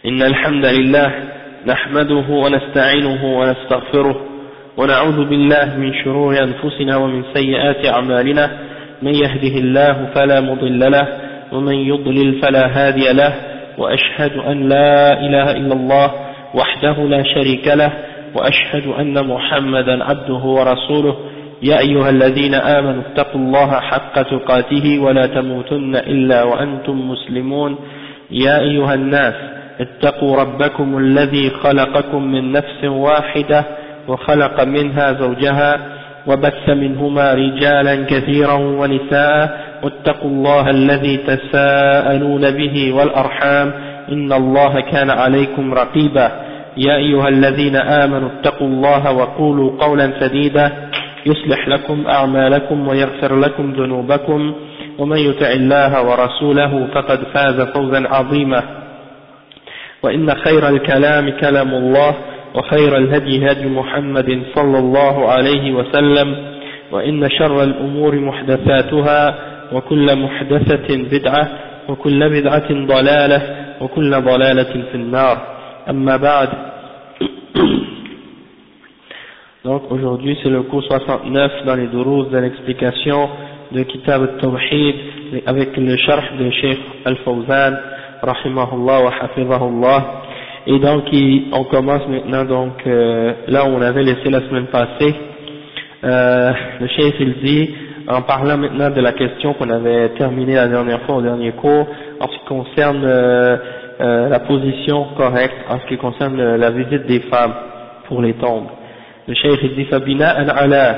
إن الحمد لله نحمده ونستعينه ونستغفره ونعوذ بالله من شرور أنفسنا ومن سيئات أعمالنا من يهده الله فلا مضل له ومن يضلل فلا هادي له وأشهد أن لا إله إلا الله وحده لا شريك له وأشهد أن محمدا عبده ورسوله يا أيها الذين آمنوا اتقوا الله حق تقاته ولا تموتن إلا وأنتم مسلمون يا أيها الناس اتقوا ربكم الذي خلقكم من نفس واحدة وخلق منها زوجها وبث منهما رجالا كثيرا ونساء واتقوا الله الذي تساءلون به والأرحام إن الله كان عليكم رقيبا يا أيها الذين آمنوا اتقوا الله وقولوا قولا سديدا يصلح لكم أعمالكم ويغفر لكم ذنوبكم ومن يطع الله ورسوله فقد فاز فوزا عظيما وإن خير الكلام كلام الله وخير الهدي هدي محمد صلى الله عليه وسلم وإن شر الأمور محدثاتها وكل محدثة بدعة وكل بدعة ضلالة وكل ضلالة في النار أما بعد. Donc aujourd'hui c'est le cours 69 dans les dourouz de l'explication de Kitab al-Tawhid avec le sharh de Cheikh Al-Fawzan rahimahullah wa hafizahullah. Et donc on commence maintenant donc là où on avait laissé la semaine passée. Le Cheikh il dit, en parlant maintenant de la question qu'on avait terminée la dernière fois au dernier cours en ce qui concerne la position correcte en ce qui concerne la visite des femmes pour les tombes. Le Cheikh il dit فبناء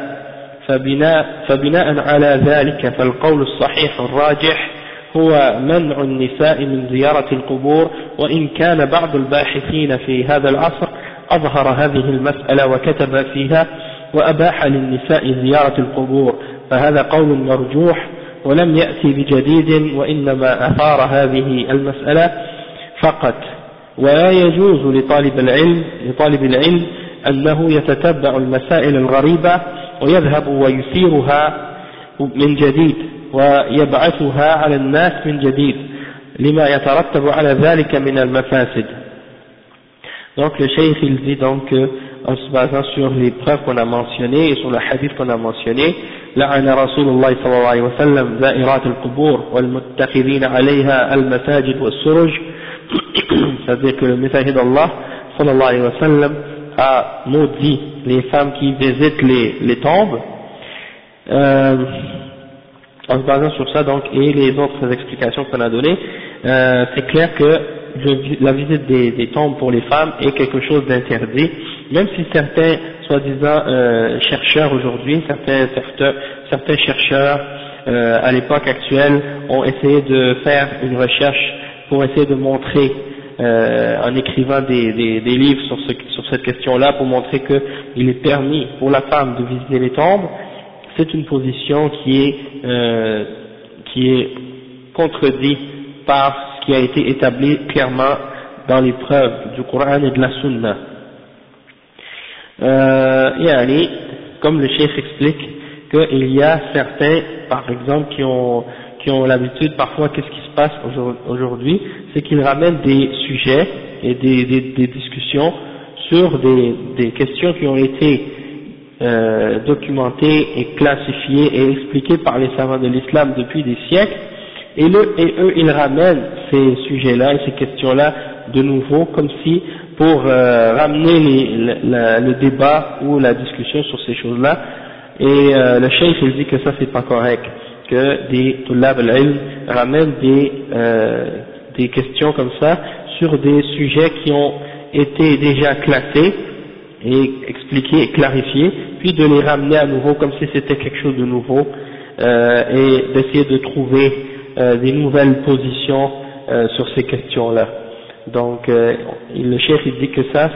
على ذلك فالقول الصحيح الراجح هو منع النساء من زيارة القبور وإن كان بعض الباحثين في هذا العصر أظهر هذه المسألة وكتب فيها وأباح للنساء زيارة القبور فهذا قول مرجوح ولم يأتي بجديد وإنما أثار هذه المسألة فقط ولا يجوز لطالب العلم أنه يتتبع المسائل الغريبة ويذهب ويثيرها من جديد ويبعثها على الناس من جديد لما يترتب على ذلك من المفاسد. Donc le cheikh il dit donc en se basant sur les preuves qu'on a mentionnées et sur le hadith qu'on a mentionné, لعن رسول الله صلى الله عليه وسلم زائرات القبور والمتخذين عليها المساجد والسرج, c'est-à-dire que le messager d'Allah sallallahu alayhi wa sallam a maudit les femmes qui visitent les tombes, en se basant sur ça donc et les autres explications qu'on a données. C'est clair que la visite des tombes pour les femmes est quelque chose d'interdit, même si certains soi-disant chercheurs aujourd'hui, certains chercheurs à l'époque actuelle ont essayé de faire une recherche pour essayer de montrer en écrivant des livres sur cette question-là pour montrer qu'il est permis pour la femme de visiter les tombes. C'est une position qui est contredite par ce qui a été établi clairement dans les preuves du Coran et de la Sunna. Comme le chef explique qu'il y a certains, par exemple, qui ont l'habitude, parfois, qu'est-ce qui se passe aujourd'hui, c'est qu'ils ramènent des sujets et des discussions sur des questions qui ont été documentées et classifiées et expliquées par les savants de l'islam depuis des siècles, et eux ils ramènent ces sujets-là et ces questions-là de nouveau, comme si pour ramener le débat ou la discussion sur ces choses-là, et le cheikh il dit que ça c'est pas correct, que des tullab al-ilm ramènent des questions comme ça sur des sujets qui ont été déjà classés et expliqués et clarifiés, puis de les ramener à nouveau comme si c'était quelque chose de nouveau, et d'essayer de trouver des nouvelles positions sur ces questions-là. Donc le cheikh il dit que ça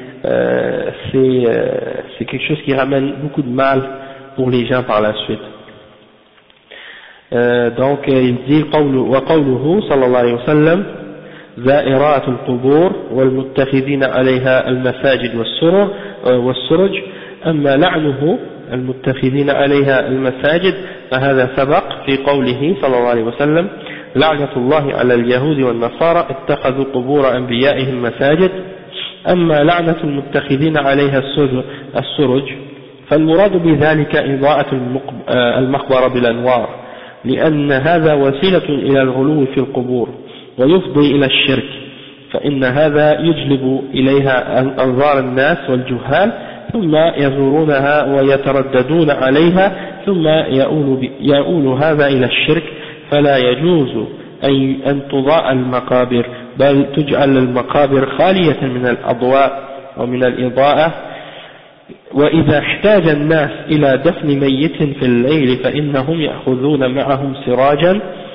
c'est quelque chose qui ramène beaucoup de mal pour les gens par la suite. Donc il dit وقوله صلى الله عليه وسلم زائرات القبور والمتخذين عليها المساجد والسرج أما لعنه المتخذين عليها المساجد فهذا سبق في قوله صلى الله عليه وسلم لعنة الله على اليهود والنصارى اتخذوا قبور أنبيائهم مساجد أما لعنة المتخذين عليها السرج فالمراد بذلك إضاءة المقبرة بالأنوار لأن هذا وسيلة إلى الغلو في القبور ويفضي إلى الشرك فإن هذا يجلب إليها أنظار الناس والجهال ثم يزورونها ويترددون عليها ثم يؤول هذا إلى الشرك فلا يجوز أن تضاء المقابر بل تجعل المقابر خالية من الأضواء ومن الإضاءة وإذا احتاج الناس إلى دفن ميت في الليل فإنهم يأخذون معهم سراجا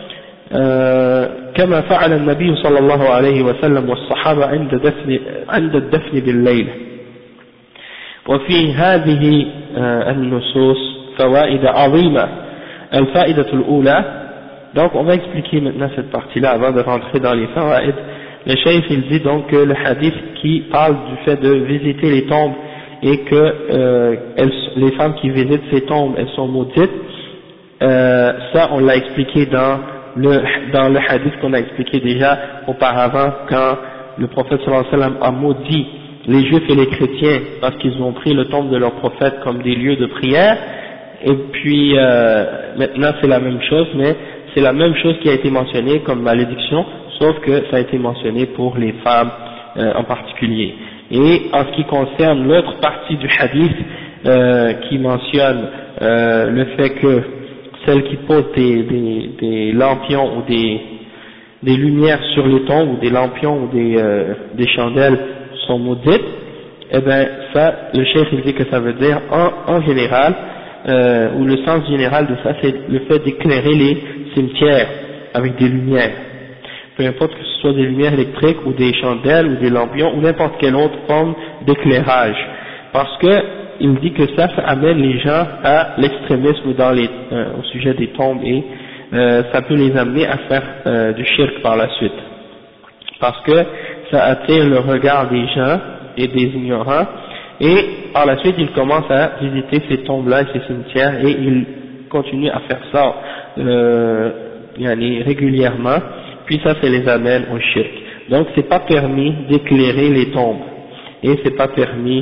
كما فعل النبي صلى الله عليه وسلم والصحابة عند الدفن بالليل. وفي هذه النصوص فوائد عظيمة. الفائدة الأولى, donc on va expliquer maintenant cette partie-là avant de rentrer dans les fawaïd. Le cheikh il dit donc que le hadith qui parle du fait de visiter les tombes et que les femmes qui visitent ces tombes elles sont maudites, ça on l'a expliqué dans le hadith qu'on a expliqué déjà auparavant quand le prophète sallallahu alayhi wa sallam a maudit les juifs et les chrétiens parce qu'ils ont pris le tombe de leur prophète comme des lieux de prière. Et puis maintenant c'est la même chose, mais c'est la même chose qui a été mentionnée comme malédiction, sauf que ça a été mentionné pour les femmes en particulier. Et en ce qui concerne l'autre partie du hadith qui mentionne le fait que celles qui posent des lampions ou des lumières sur les tombes ou des lampions ou des chandelles sont maudites, eh bien ça, le cheikh il dit que ça veut dire en général, ou le sens général de ça, c'est le fait d'éclairer les cimetières avec des lumières, peu importe que ce soit des lumières électriques ou des chandelles ou des lampions ou n'importe quelle autre forme d'éclairage, parce que il dit que ça amène les gens à l'extrémisme au sujet des tombes et ça peut les amener à faire du shirk par la suite, parce que ça attire le regard des gens et des ignorants, et par la suite ils commencent à visiter ces tombes-là et ces cimetières, et ils continuent à faire ça régulièrement, puis ça les amène au shirk. Donc c'est pas permis d'éclairer les tombes, et c'est pas permis,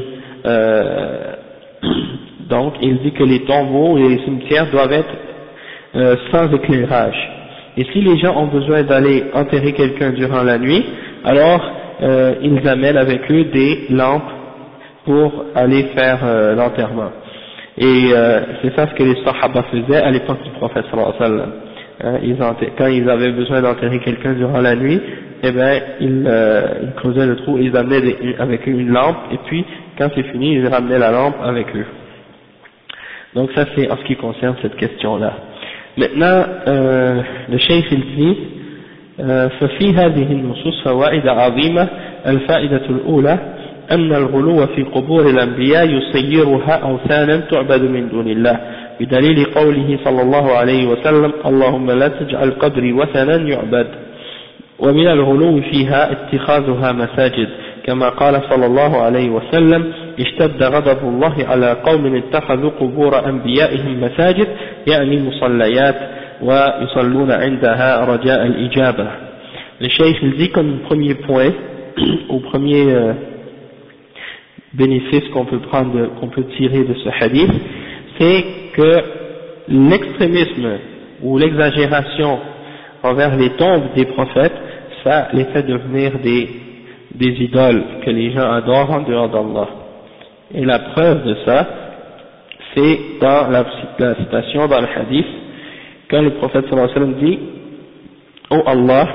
donc il dit que les tombeaux et les cimetières doivent être sans éclairage. Et si les gens ont besoin d'aller enterrer quelqu'un durant la nuit, alors ils amènent avec eux des lampes pour aller faire l'enterrement. Et c'est ça ce que les sahaba faisaient à l'époque du prophète sallallahu alayhi wa sallam. Quand ils avaient besoin d'enterrer quelqu'un durant la nuit, eh ben ils creusaient le trou et ils amenaient avec eux une lampe, et puis quand c'est fini ils ramenaient la lampe avec eux. Donc ça c'est en ce qui concerne cette question-là. Maintenant le cheikh il dit ففي هذه النصوص فوائد عظيمة. الفائدة الأولى أن الغلو في قبور الأنبياء يصيرها أوثانا تعبد من دون الله بدليل قوله صلى الله عليه وسلم اللهم لا تجعل قبري وثنا يعبد. ومن الغلو فيها اتخاذها مساجد كما قال صلى الله عليه وسلم اشتد غضب الله على قوم اتخذوا قبور أنبيائهم مساجد يعني مصليات ويصلون عندها رجاء الإجابة. Le cheikh il dit comme premier point au premier bénéfice qu'on peut tirer de ce hadith, c'est que l'extrémisme ou l'exagération envers les tombes des prophètes, ça les fait devenir des idoles que les gens adorent en dehors d'Allah. Et la preuve de ça, c'est dans la citation dans le hadith, quand le prophète sallallahu alayhi wa sallam dit « Oh Allah,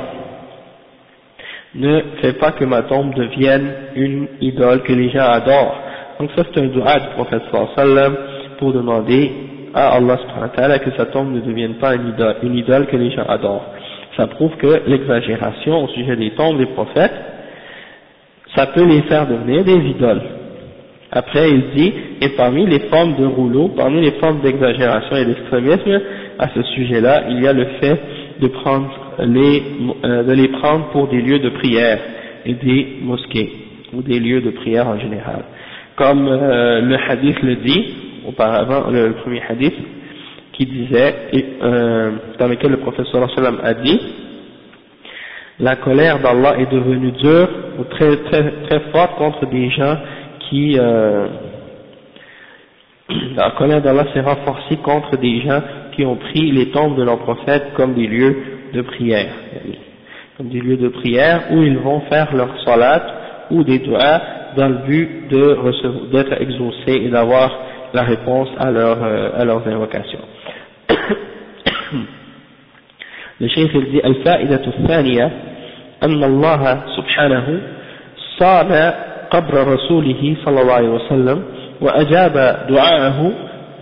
ne fais pas que ma tombe devienne une idole que les gens adorent. » Donc ça c'est un dua du prophète sallallahu alayhi wa sallam pour demander à Allah subhanahu wa ta'ala que sa tombe ne devienne pas une idole que les gens adorent. Ça prouve que l'exagération au sujet des tombes des prophètes, ça peut les faire devenir des idoles. Après il dit, et parmi les formes de rouleau, parmi les formes d'exagération et d'extrémisme à ce sujet-là, il y a le fait de les prendre pour des lieux de prière et des mosquées, ou des lieux de prière en général. Comme le hadith le dit, auparavant, le premier hadith, qui disait, dans lequel le prophète sallallahu alayhi wa sallam a dit, la colère d'Allah est devenue dure ou très très forte contre des gens qui la colère d'Allah s'est renforcée contre des gens qui ont pris les tombes de leurs prophètes comme des lieux de prière, où ils vont faire leur salat ou des du'as dans le but d'être exaucés et d'avoir la réponse à leurs invocations. Le cheikh il dit الفائدة الثانية أن الله سبحانه صان قبر رسوله صلى الله عليه وسلم وأجاب دعاءه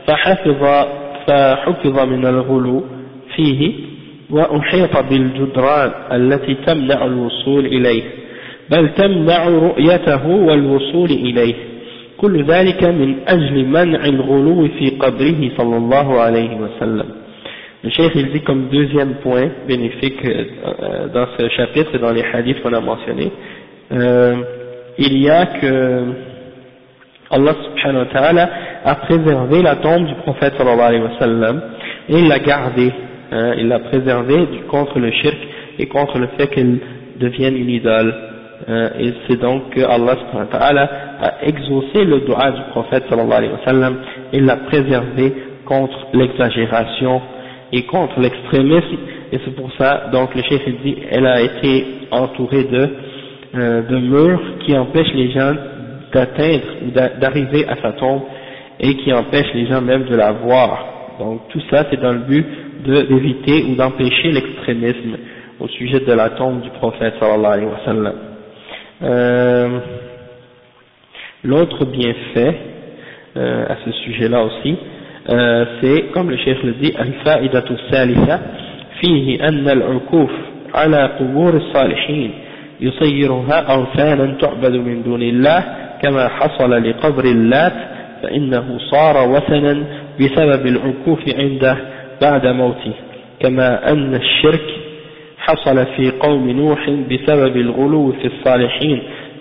فحفظ من الغلو فيه وأحيط بالجدران التي تمنع الوصول إليه بل تمنع رؤيته والوصول إليه كل ذلك من أجل منع الغلو في قبره صلى الله عليه وسلم. Le cheikh il dit comme deuxième point bénéfique dans ce chapitre et dans les hadiths qu'on a mentionnés, il y a que Allah subhanahu wa ta'ala a préservé la tombe du prophète sallallahu alayhi wa sallam et il l'a gardée, il l'a préservée contre le shirk et contre le fait qu'elle devienne une idole, et c'est donc que Allah subhanahu wa ta'ala a exaucé le dua du prophète sallallahu alayhi wa sallam et l'a préservé contre l'exagération et contre l'extrémisme, et c'est pour ça donc le cheikh il dit elle a été entourée de murs qui empêchent les gens d'atteindre ou d'arriver à sa tombe et qui empêchent les gens même de la voir. Donc tout ça c'est dans le but d'éviter ou d'empêcher l'extrémisme au sujet de la tombe du prophète sallallahu alayhi wa sallam. L'autre bienfait à ce sujet-là aussi, c'est comme le cheikh le dit الفائدة الثالثة فيه أن العكوف على قبور الصالحين يصيرها أوثانا تعبد من دون الله كما حصل لقبر اللات فإنه صار وثنا بسبب العكوف عنده بعد موته كما أن الشرك حصل في قوم نوح بسبب الغلو في الصالحين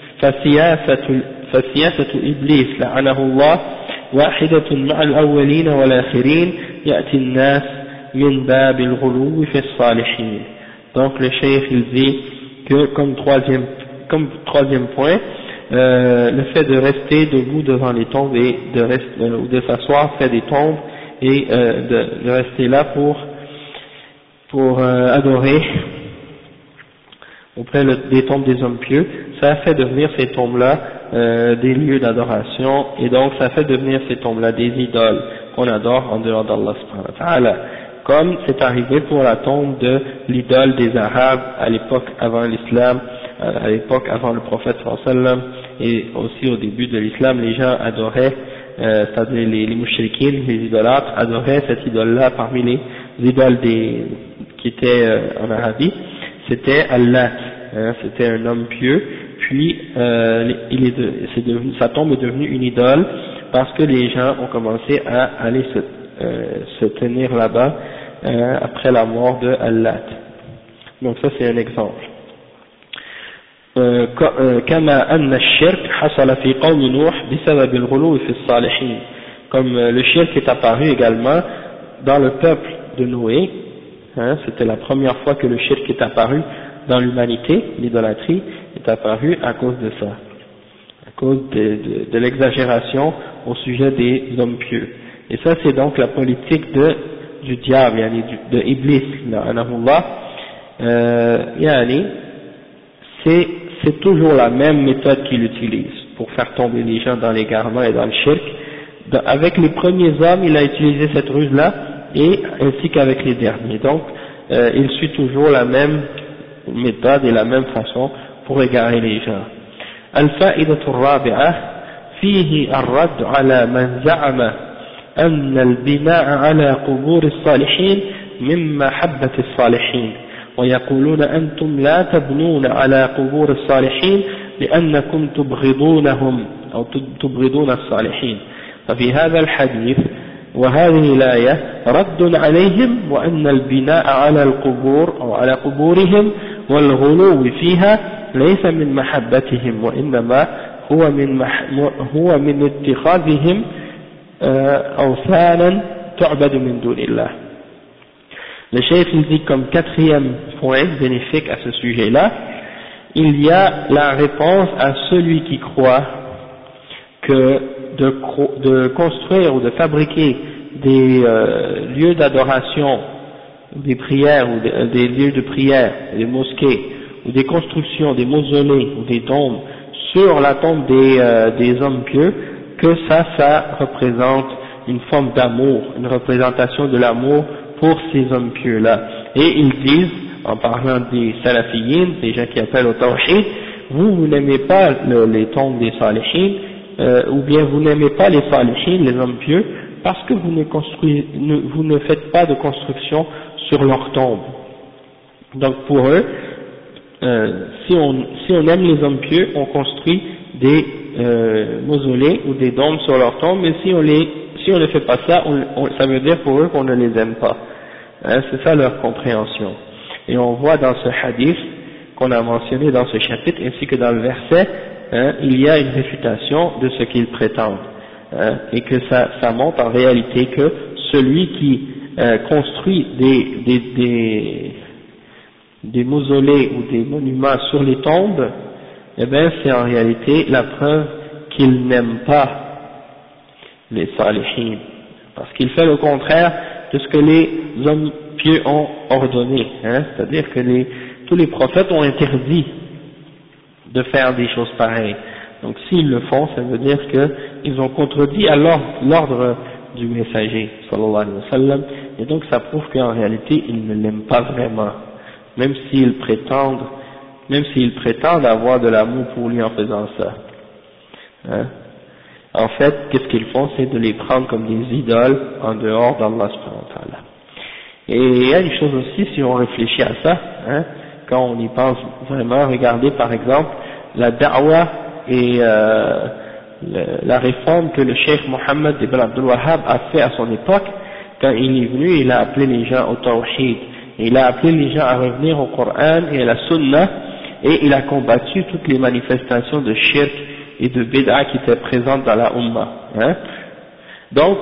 فسياسة إبليس لعنه الله واحدة مع الأولين والآخرين يأتي الناس من باب الغلو في الصالحين. Donc le cheikh il dit que comme troisième point, le fait de rester debout devant les tombes et ou de s'asseoir près des tombes et de rester là pour adorer auprès des tombes des hommes pieux, ça fait devenir ces tombes-là des lieux d'adoration, et donc ça fait devenir ces tombes-là des idoles qu'on adore en dehors d'Allah subhanahu wa ta'ala, comme c'est arrivé pour la tombe de l'idole des Arabes à l'époque avant l'islam, à l'époque avant le prophète sallallahu alayhi wa sallam, et aussi au début de l'islam, les gens adoraient, c'est-à-dire les mouchriquines, les idolâtres adoraient cette idole-là parmi les idoles qui étaient en Arabie, c'était Allah, c'était un homme pieux, puis sa tombe est devenue une idole parce que les gens ont commencé à aller se tenir là-bas après la mort de Allah. Donc ça c'est un exemple. كما أن الشرك حصل في قوم نوح بسبب الغلو في الصالحين, comme le shirk est apparu également dans le peuple de Noé, c'était la première fois que le shirk est apparu dans l'humanité, l'idolâtrie est apparue à cause de ça, à cause de l'exagération au sujet des hommes pieux. Et ça c'est donc la politique du diable, de Iblis, c'est toujours la même méthode qu'il utilise pour faire tomber les gens dans l'égarement et dans le shirk. Avec les premiers hommes, il a utilisé cette ruse-là, et ainsi qu'avec les derniers. Donc, il suit toujours la même méthode et la même façon pour égarer les gens. الفائدة الرابعة فيه الرد على من زعم أن البناء على قبور الصالحين من محبة الصالحين, ويقولون أنتم لا تبنون على قبور الصالحين لأنكم تبغضونهم أو تبغضون الصالحين. ففي هذا الحديث وهذه الآية رد عليهم وأن البناء على القبور أو على قبورهم والغلو فيها ليس من محبتهم وإنما هو من اتخاذهم أوثانا تعبد من دون الله. Le chef il dit comme quatrième point bénéfique à ce sujet-là, il y a la réponse à celui qui croit que de construire ou de fabriquer des lieux d'adoration, des prières ou des lieux de prière, des mosquées, ou des constructions, des mausolées ou des tombes sur la tombe des hommes pieux, que ça représente une forme d'amour, une représentation de l'amour pour ces hommes pieux-là. Et ils disent, en parlant des salafiyyin, des gens qui appellent au tawhid, vous n'aimez pas les tombes des salihin, ou bien vous n'aimez pas les salihin, les hommes pieux, parce que vous ne faites pas de construction sur leurs tombes. Donc pour eux, si on aime les hommes pieux, on construit des mausolées ou des dômes sur leurs tombes, mais si on ne fait pas ça, ça veut dire pour eux qu'on ne les aime pas. Hein, c'est ça leur compréhension. Et on voit dans ce hadith qu'on a mentionné dans ce chapitre, ainsi que dans le verset, hein, il y a une réfutation de ce qu'ils prétendent. Hein, et que ça montre en réalité que celui qui construit des mausolées ou des monuments sur les tombes, eh bien c'est en réalité la preuve qu'il n'aime pas les salihin, parce qu'il fait le contraire de ce que les hommes pieux ont ordonné, hein, c'est-à-dire que tous les prophètes ont interdit de faire des choses pareilles. Donc s'ils le font, ça veut dire qu'ils ont contredit à l'ordre du messager, sallallahu alayhi wa sallam, et donc ça prouve qu'en réalité ils ne l'aiment pas vraiment, même s'ils prétendent avoir de l'amour pour lui en faisant ça. Hein? En fait, qu'est-ce qu'ils font, c'est de les prendre comme des idoles en dehors d'Allah subhanahu wa ta'ala. Et il y a une chose aussi, si on réfléchit à ça, hein, quand on y pense vraiment, regardez par exemple la da'wa et la réforme que le cheikh Mohammed ibn Abdul Wahhab a fait à son époque. Quand il est venu, il a appelé les gens au tawhid, il a appelé les gens à revenir au Coran et à la sunna, et il a combattu toutes les manifestations de shirk et de bid'a qui étaient présentes dans la Ummah. Hein. Donc,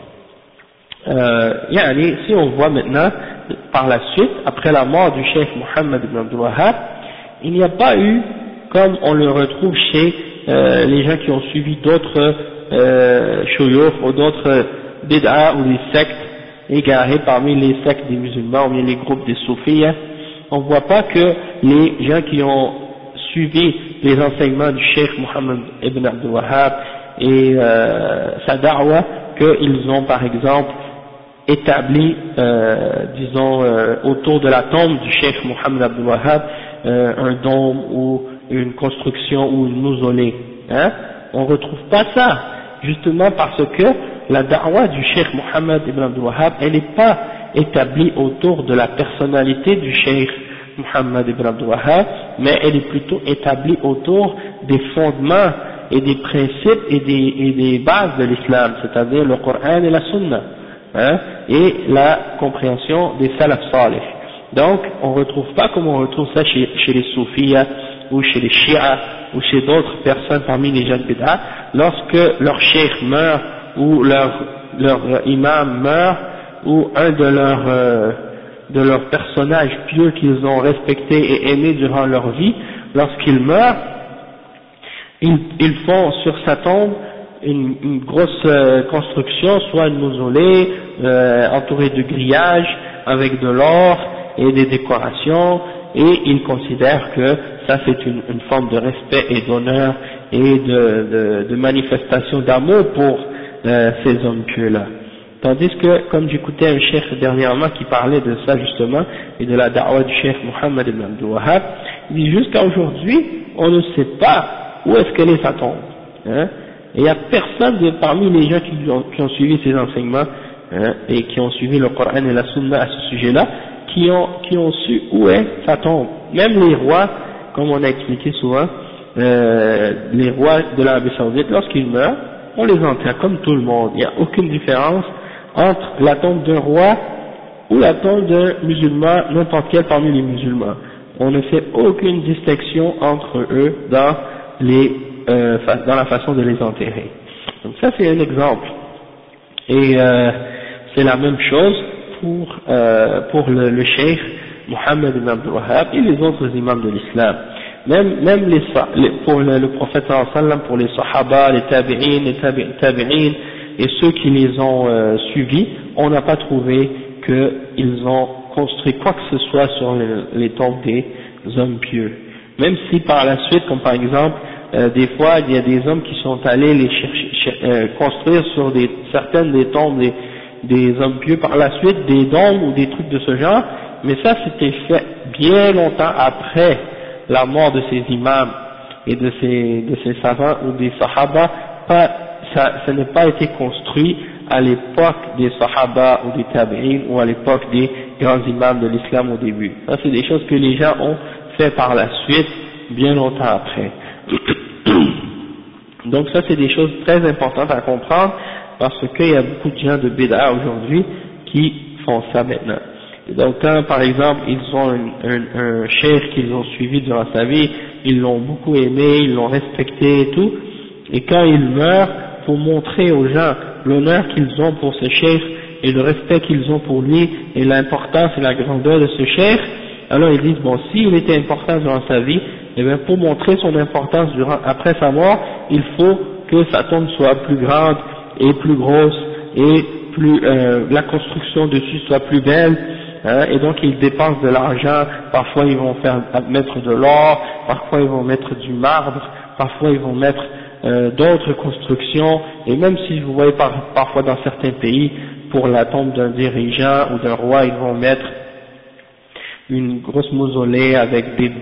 si on voit maintenant, par la suite, après la mort du cheikh Mohammed ibn Abdul Wahhab, il n'y a pas eu, comme on le retrouve chez les gens qui ont suivi d'autres shuyukh ou d'autres bid'a ou des sectes égarées parmi les sectes des musulmans ou bien les groupes des soufis, on ne voit pas que les gens qui ont suivi les enseignements du cheikh Mohammed ibn Abdul Wahhab et sa da'wa, qu'ils ont par exemple établi, autour de la tombe du cheikh Mohammed Abdul Wahhab, un dôme ou une construction ou une mausolée. Hein? On ne retrouve pas ça, justement parce que la da'wa du cheikh Mohammed ibn Abdul Wahhab, elle n'est pas établie autour de la personnalité du cheikh Mohammed ibn Abdul Wahhab, mais elle est plutôt établie autour des fondements et des principes et des bases de l'islam, c'est-à-dire le Coran et la Sunna, hein, et la compréhension des salaf salih. Donc, on ne retrouve pas comme on retrouve ça chez les soufis ou chez les chiites ou chez d'autres personnes parmi les jeunes bid'a, lorsque leur cheikh meurt ou leur imam meurt ou un de leurs personnages pieux qu'ils ont respectés et aimés durant leur vie, lorsqu'ils meurent, ils font sur sa tombe une grosse construction, soit une mausolée entourée de grillages avec de l'or et des décorations, et ils considèrent que ça c'est une forme de respect et d'honneur et de manifestation d'amour pour ces hommes pieux-là. Tandis que, comme j'écoutais un cheikh dernièrement qui parlait de ça justement, et de la da'wa du cheikh Mohammed ibn Abdul Wahhab, il dit jusqu'à aujourd'hui, on ne sait pas où est-ce qu'elle est sa tombe. Hein, et il n'y a personne parmi les gens qui ont suivi ces enseignements, hein, et qui ont suivi le Coran et la Sunna à ce sujet-là, qui ont su où est sa tombe. Même les rois, comme on a expliqué souvent, les rois de l'Arabie Saoudite, lorsqu'ils meurent, on les enterre comme tout le monde. Il n'y a aucune différence entre la tombe d'un roi ou la tombe d'un musulman, n'importe quel parmi les musulmans. On ne fait aucune distinction entre eux dans la façon de les enterrer. Donc ça c'est un exemple. Et c'est la même chose pour le cheikh Mohammed ibn Abdul Wahhab et les autres imams de l'islam. Même pour le prophète sallallahu alayhi wa sallam, pour les sahaba, les tabi'in et ceux qui les ont suivis, on n'a pas trouvé qu'ils ont construit quoi que ce soit sur les tombes des hommes pieux. Même si par la suite, comme par exemple, des fois il y a des hommes qui sont allés les construire sur certaines des tombes des hommes pieux par la suite, des dômes ou des trucs de ce genre, mais ça c'était fait bien longtemps après la mort de ces imams et de ces savants ou des sahaba. Ça n'a pas été construit à l'époque des sahaba ou des tabi'in ou à l'époque des grands imams de l'islam au début. Ça c'est des choses que les gens ont fait par la suite, bien longtemps après. Donc ça c'est des choses très importantes à comprendre, parce qu'il y a beaucoup de gens de bid'a aujourd'hui qui font ça maintenant. Et donc quand par exemple ils ont un cheikh qu'ils ont suivi durant sa vie, ils l'ont beaucoup aimé, ils l'ont respecté et tout, et quand il meurt, pour montrer aux gens l'honneur qu'ils ont pour ce cheikh et le respect qu'ils ont pour lui et l'importance et la grandeur de ce cheikh, alors ils disent bon, s'il était important durant sa vie, et bien pour montrer son importance après sa mort, il faut que sa tombe soit plus grande et plus grosse et la construction dessus soit plus belle, hein, et donc ils dépensent de l'argent. Parfois ils vont mettre de l'or, parfois ils vont mettre du marbre, parfois ils vont mettre d'autres constructions, et même si vous voyez parfois dans certains pays, pour la tombe d'un dirigeant ou d'un roi, ils vont mettre une grosse mausolée avec des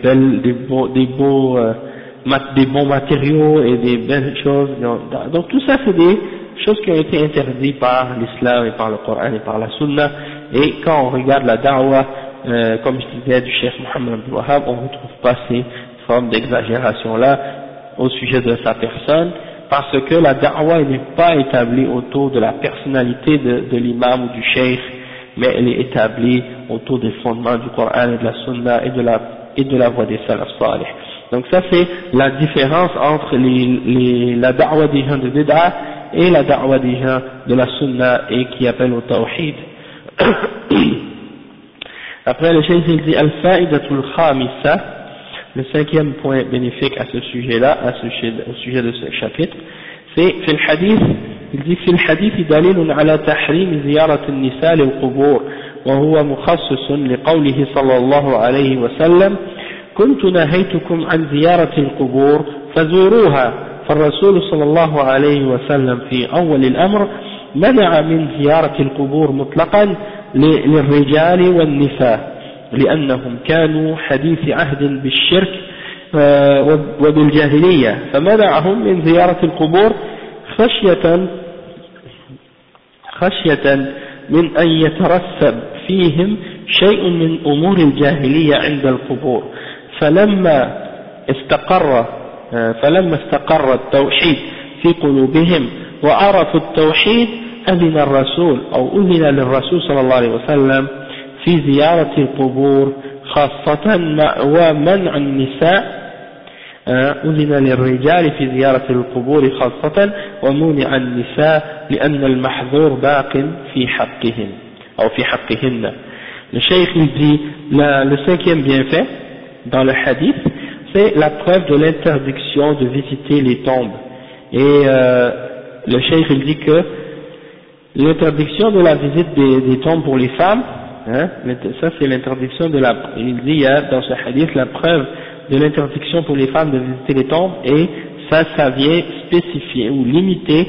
bons matériaux et des belles choses. Donc tout ça c'est des choses qui ont été interdites par l'islam et par le Coran et par la Sunna. Et quand on regarde la da'wa, comme je disais, du cheikh Mohammed Abdul Wahhab, on ne retrouve pas ces formes d'exagération là au sujet de sa personne, parce que la da'wa n'est pas établie autour de la personnalité de l'imam ou du cheikh, mais elle est établie autour des fondements du Coran et de la Sunna et de la voie des salaf salih. Donc ça c'est la différence entre la da'wa des gens de bid'a et la da'wa des gens de la Sunna et qui appellent au tawhid. Après le cheikh il dit al-fa'idatul khamisa, le cinquième point bénéfique à ce sujet-là, au sujet de ce chapitre, c'est في الحديث, il dit في الحديث دليل على تحريم زيارة النساء للقبور وهو مخصص لقوله صلى الله عليه وسلم كنت نهيتكم عن زيارة القبور فزوروها فالرسول صلى الله عليه وسلم في أول الأمر منع من زيارة القبور مطلقا للرجال والنساء لأنهم كانوا حديث عهد بالشرك وبالجاهلية فمنعهم من زيارة القبور خشية من أن يترسب فيهم شيء من أمور الجاهلية عند القبور فلما استقر التوحيد في قلوبهم وعرفوا التوحيد أذن للرسول صلى الله عليه وسلم في زيارة القبور خاصة ومنع النساء أذن للرجال في زيارة القبور خاصة ومنع النساء لأن المحظور باق في حقهم أو في حقهن. Le cheikh il dit le cinquième bienfait dans le hadith, c'est la preuve de l'interdiction de visiter les tombes. Et le cheikh il dit que l'interdiction de la visite des tombes pour les femmes, hein, ça c'est l'interdiction il dit il y a dans ce hadith la preuve de l'interdiction pour les femmes de visiter les tombes, et ça vient spécifier ou limiter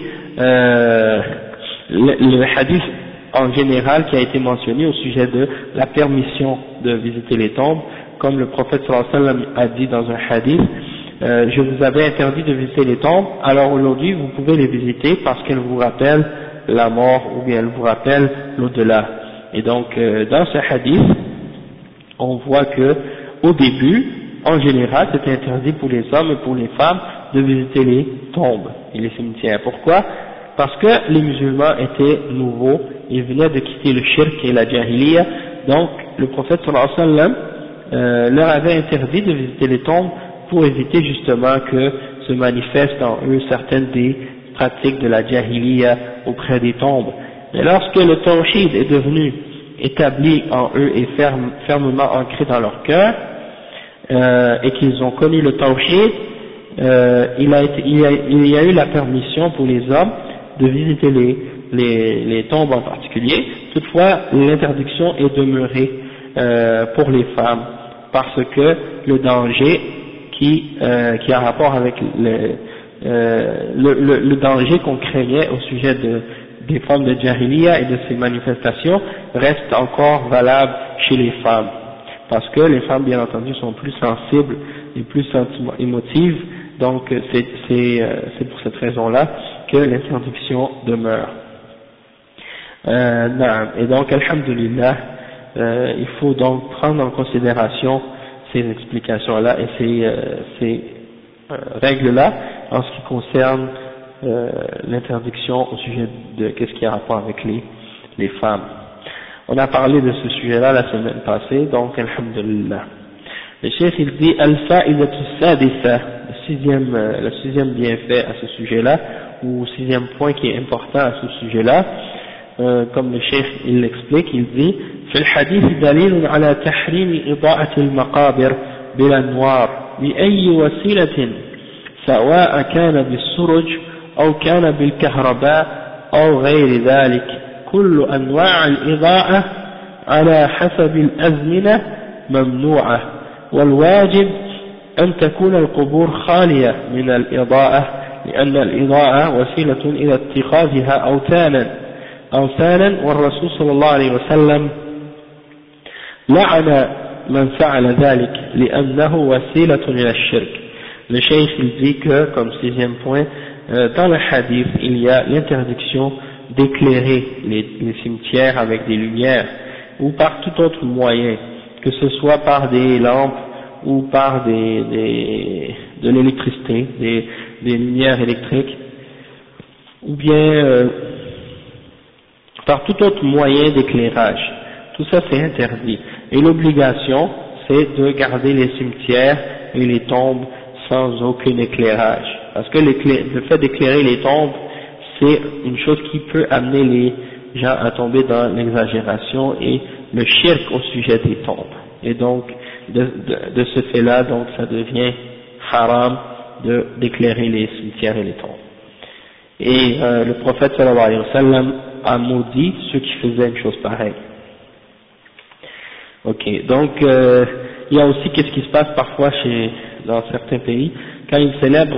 le hadith en général qui a été mentionné au sujet de la permission de visiter les tombes, comme le prophète sallallahu alayhi wa sallam a dit dans un hadith, je vous avais interdit de visiter les tombes, alors aujourd'hui vous pouvez les visiter parce qu'elles vous rappellent la mort ou bien elles vous rappellent l'au-delà. Et donc dans ce hadith on voit que au début en général c'était interdit pour les hommes et pour les femmes de visiter les tombes et les cimetières. Pourquoi? Parce que les musulmans étaient nouveaux, ils venaient de quitter le shirk et la jahiliya, donc le prophète sallallahu alayhi wa sallam leur avait interdit de visiter les tombes pour éviter justement que se manifestent en eux certaines des pratiques de la jahiliya auprès des tombes. Mais lorsque le tawhid est devenu établi en eux et fermement ancré dans leur cœur, et qu'ils ont connu le tawhid, il y a eu la permission pour les hommes de visiter les tombes en particulier. Toutefois, l'interdiction est demeurée pour les femmes, parce que le danger qui a rapport avec le danger qu'on craignait au sujet des formes de Jahiliya et de ces manifestations reste encore valable chez les femmes, parce que les femmes bien entendu sont plus sensibles et plus émotives, donc c'est pour cette raison-là que l'interdiction demeure. Et donc alhamdulillah, il faut donc prendre en considération ces explications-là et ces règles-là en ce qui concerne l'interdiction au sujet de qu'est-ce qui a rapport avec les femmes. On a parlé de ce sujet-là la semaine passée, donc alhamdulillah. Le cheikh il dit al-fa'idatu sadisa, le sixième bienfait à ce sujet-là, ou sixième point qui est important à ce sujet-là, comme le cheikh il l'explique, il dit في الحديث دليل على تحريم إضاءة المقابر بالأنوار بأي وسيلة سواء كان بالسرج أو كان بالكهرباء أو غير ذلك، كل أنواع الإضاءة على حسب الأزمنة ممنوعة، والواجب أن تكون القبور خالية من الإضاءة، لأن الإضاءة وسيلة إلى اتخاذها أوثانا، والرسول صلى الله عليه وسلم لعن من فعل ذلك لأنه وسيلة إلى الشرك. Le cheikh il dit que, comme sixième point, dans le hadith, il y a l'interdiction d'éclairer les cimetières avec des lumières, ou par tout autre moyen, que ce soit par des lampes, ou par de l'électricité, des lumières électriques, ou bien par tout autre moyen d'éclairage. Tout ça c'est interdit. Et l'obligation, c'est de garder les cimetières et les tombes sans aucun éclairage. Parce que le fait d'éclairer les tombes, c'est une chose qui peut amener les gens à tomber dans l'exagération et le shirk au sujet des tombes. Et donc, de ce fait-là, donc ça devient haram d'éclairer les cimetières et les tombes. Et le prophète sallallahu alayhi wa sallam a maudit ceux qui faisaient une chose pareille. Ok, donc il y a aussi qu'est-ce qui se passe parfois dans certains pays, quand ils célèbrent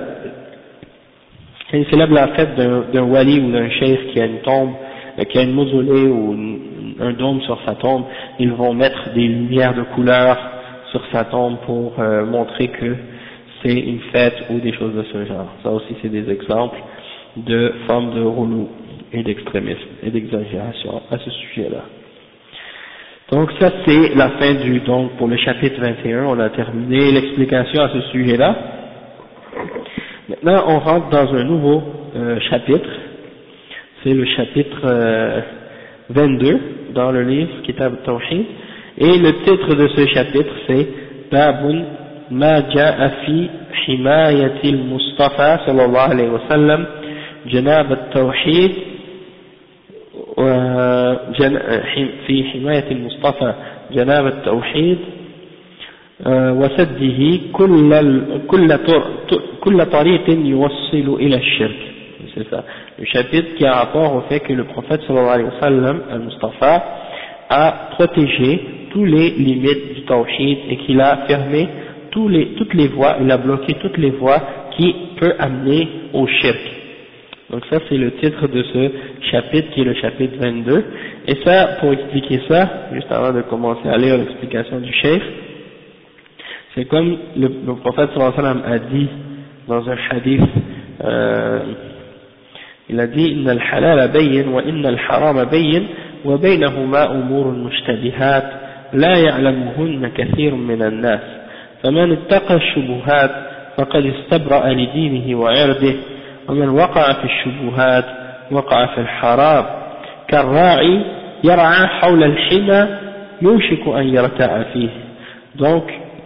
la fête d'un wali ou d'un cheikh qui a une tombe, qui a une mausolée ou un dôme sur sa tombe, ils vont mettre des lumières de couleur sur sa tombe pour montrer que c'est une fête ou des choses de ce genre. Ça aussi c'est des exemples de formes de roulou et d'extrémisme et d'exagération à ce sujet-là. Donc ça c'est la fin donc pour le chapitre 21, on a terminé l'explication à ce sujet-là. Maintenant on rentre dans un nouveau chapitre, c'est le chapitre 22 dans le livre Kitab al-Tawhid, et le titre de ce chapitre c'est Babun ma ja'a fi himayati al-Mustafa sallallahu alayhi wa sallam janab al-Tawhid في حماية المصطفى جناب التوحيد وسده كل طريق يوصل إلى الشرك. C'est ça, le chapitre qui a rapport au fait que le prophète sallallahu alayhi wa sallam, al-Mustafa, a protégé tous les limites du tawhid et qu'il a fermé toutes les voies, il a bloqué toutes les voies qui peuvent amener au shirk. Donc ça c'est le titre de ce chapitre qui est le chapitre 22, et ça, pour expliquer ça, juste avant de commencer à lire l'explication du cheikh, c'est comme le prophète sallallahu alayhi wa sallam a dit dans un hadith, il a dit inna al-halal bayyin wa inna al-haram bayyin wa baynahuma umurun mushtabihat la ya'lamuhunna kathirun min an-nas faman ittaqa ash-shubuhat faqad istabra'a li dinihi wa 'irdihi ومن وقع في الشبهات وقع في الحرام كالراعي يرعى حول الحمى يوشك أن يرتع فيه. Donc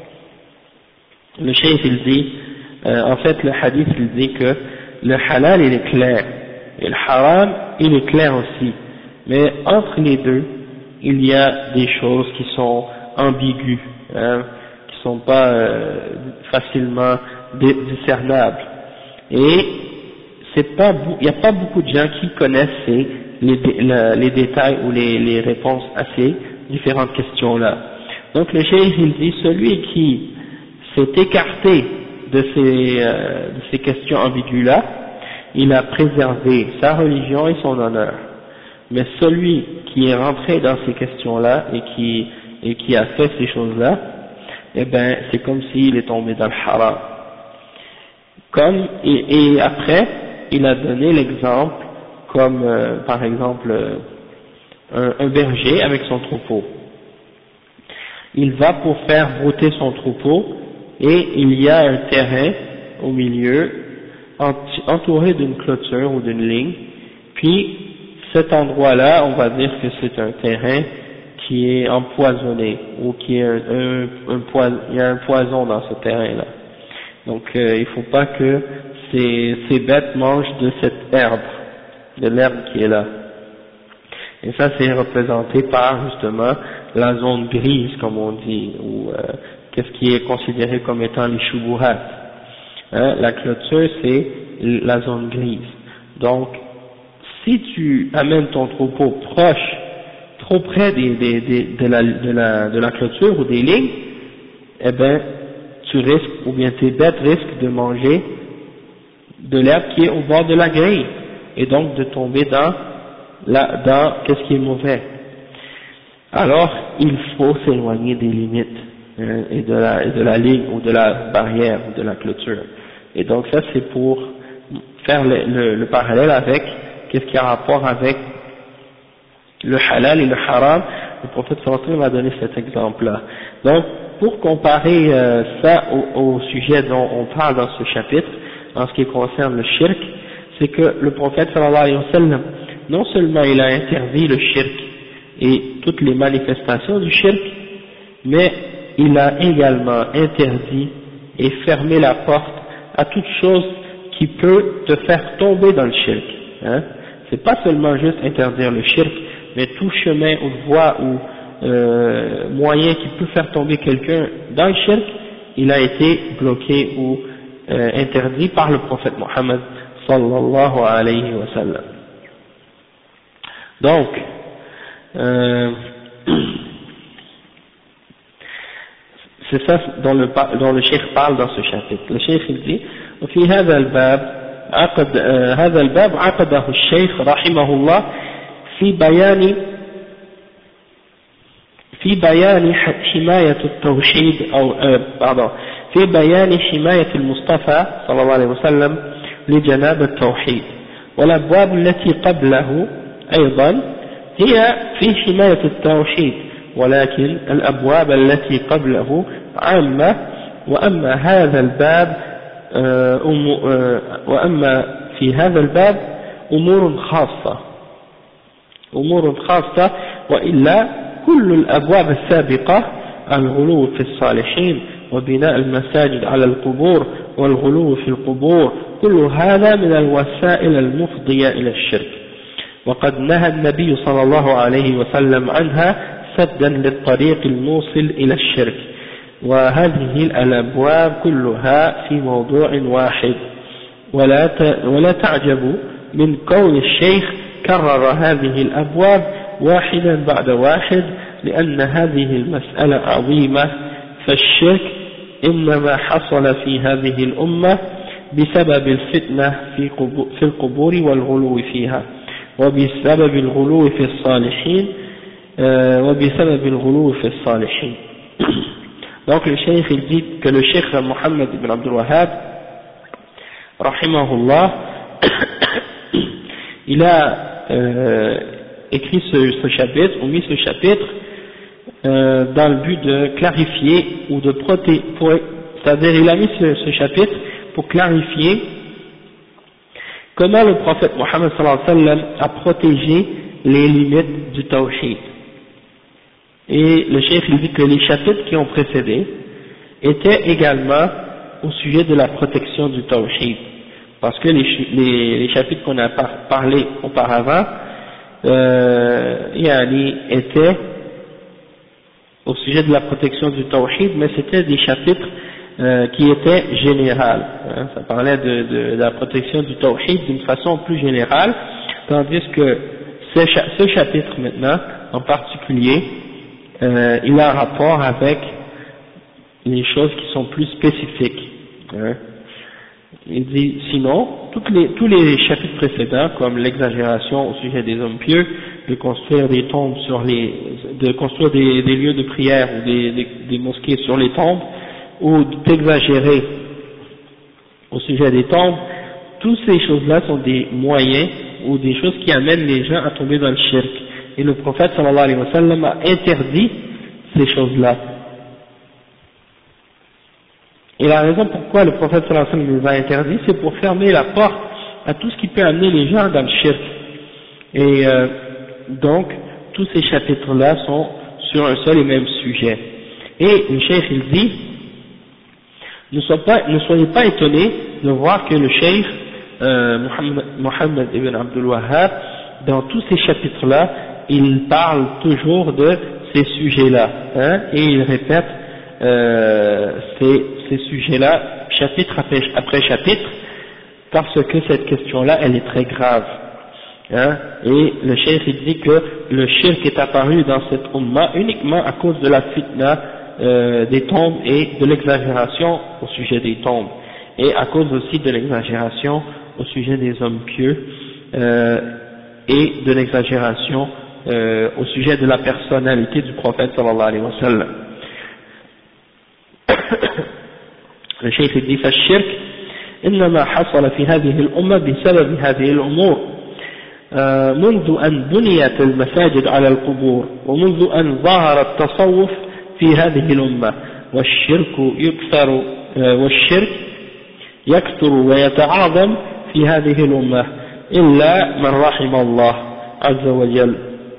le cheikh il dit en fait le hadith il dit que le halal il est clair et le haram il est clair aussi, mais entre les deux il y a des choses qui sont ambiguës, hein, qui sont pas facilement discernables. Et il n'y a pas beaucoup de gens qui connaissent les détails ou les réponses à ces différentes questions-là. Donc le cheikh il dit, celui qui s'est écarté de ces questions ambiguës-là, il a préservé sa religion et son honneur. Mais celui qui est rentré dans ces questions-là et qui a fait ces choses-là, eh ben c'est comme s'il est tombé dans le haram. Et après, il a donné l'exemple comme par exemple un berger avec son troupeau. Il va pour faire brouter son troupeau et il y a un terrain au milieu entouré d'une clôture ou d'une ligne, puis cet endroit-là, on va dire que c'est un terrain qui est empoisonné ou qui est il y a un poison dans ce terrain-là. Donc il ne faut pas que ces bêtes mangent de cette herbe, de l'herbe qui est là. Et ça c'est représenté par justement la zone grise comme on dit, ou qu'est-ce qui est considéré comme étant les shubuhat. Hein, la clôture c'est la zone grise. Donc si tu amènes ton troupeau proche, trop près de la clôture ou des lignes, eh ben tu risques, ou bien tes bêtes risquent de manger de l'herbe qui est au bord de la grille, et donc de tomber dans qu'est-ce qui est mauvais. Alors, il faut s'éloigner des limites, et de la ligne, ou de la barrière, ou de la clôture. Et donc ça c'est pour faire le parallèle avec qu'est-ce qui a rapport avec le halal et le haram. Le prophète sallallahu alayhi wa sallam a donné cet exemple-là. Donc, pour comparer ça au sujet dont on parle dans ce chapitre, en ce qui concerne le shirk, c'est que le prophète sallallahu alayhi wa sallam, non seulement il a interdit le shirk et toutes les manifestations du shirk, mais il a également interdit et fermé la porte à toute chose qui peut te faire tomber dans le shirk. Hein. C'est pas seulement juste interdire le shirk, mais tout chemin ou voie ou moyen qui peut faire tomber quelqu'un dans le shirk, il a été bloqué ou interdit par le prophète Mohammed sallallahu alayhi wa sallam. Donc, c'est ça dont le cheikh parle dans ce chapitre. Le cheikh il dit وفي هذا الباب هذا الباب عقده الشيخ رحمه الله في بيان حماية التوحيد في بيان حماية المصطفى صلى الله عليه وسلم لجناب التوحيد، والأبواب التي قبله أيضا هي في حماية التوحيد، ولكن الأبواب التي قبله عامة، وأما في هذا الباب أمور خاصة، وإلا كل الأبواب السابقة الغلو في الصالحين وبناء المساجد على القبور والغلو في القبور كل هذا من الوسائل المفضية إلى الشرك، وقد نهى النبي صلى الله عليه وسلم عنها سدا للطريق الموصل إلى الشرك، وهذه الأبواب كلها في موضوع واحد، ولا تعجب من كون الشيخ كرر هذه الأبواب واحدا بعد واحد، لأن هذه المسألة عظيمة، فالشرك إنما حصل في هذه الأمة بسبب الفتنة في القبور والغلو فيها، وبسبب الغلو في الصالحين Donc le cheikh il dit que le cheikh Mohammed ibn Abdul Wahhab rahimahullah il a écrit ce chapitre, ou mis ce chapitre dans le but de clarifier ou de protéger, c'est-à-dire il a mis ce chapitre pour clarifier comment le prophète Mohammed sallallahu alayhi wa sallam a protégé les limites du tawhid. Et le cheikh il dit que les chapitres qui ont précédé étaient également au sujet de la protection du tawhid, parce que les chapitres qu'on a parlé auparavant, étaient au sujet de la protection du tawhid, mais c'était des chapitres qui étaient générales, hein, ça parlait de la protection du tawhid d'une façon plus générale, tandis que ce chapitre maintenant, en particulier, il a un rapport avec les choses qui sont plus spécifiques. Hein. Il dit, sinon, tous les chapitres précédents, comme l'exagération au sujet des hommes pieux, de construire des tombes de construire des lieux de prière ou des mosquées sur les tombes, ou d'exagérer au sujet des tombes, toutes ces choses-là sont des moyens ou des choses qui amènent les gens à tomber dans le shirk. Et le prophète sallallahu alayhi wa sallam a interdit ces choses-là. Et la raison pourquoi le prophète sallallahu alayhi wa sallam les a interdits, c'est pour fermer la porte à tout ce qui peut amener les gens dans le shirk. Et donc, tous ces chapitres-là sont sur un seul et même sujet. Et le cheikh il dit, ne soyez pas étonnés de voir que le cheikh Mohammed ibn Abdul Wahhab, dans tous ces chapitres-là, il parle toujours de ces sujets-là, hein, et il répète ces sujets-là, chapitre après chapitre, parce que cette question-là, elle est très grave. Hein, et le cheikh il dit que le shirk est apparu dans cette umma uniquement à cause de la fitna des tombes et de l'exagération au sujet des tombes, et à cause aussi de l'exagération au sujet des hommes pieux et de l'exagération au sujet de la personnalité du prophète sallallahu alayhi wa sallam. Le cheikh dit فالشرك إنما حصل في هذه الأمة بسبب هذه الأمور منذ أن بنيت المساجد على القبور ومنذ أن ظهر التصوف في هذه الأمة والشرك يكثر ويتعاظم في هذه الأمة إلا من رحم الله عز وجل.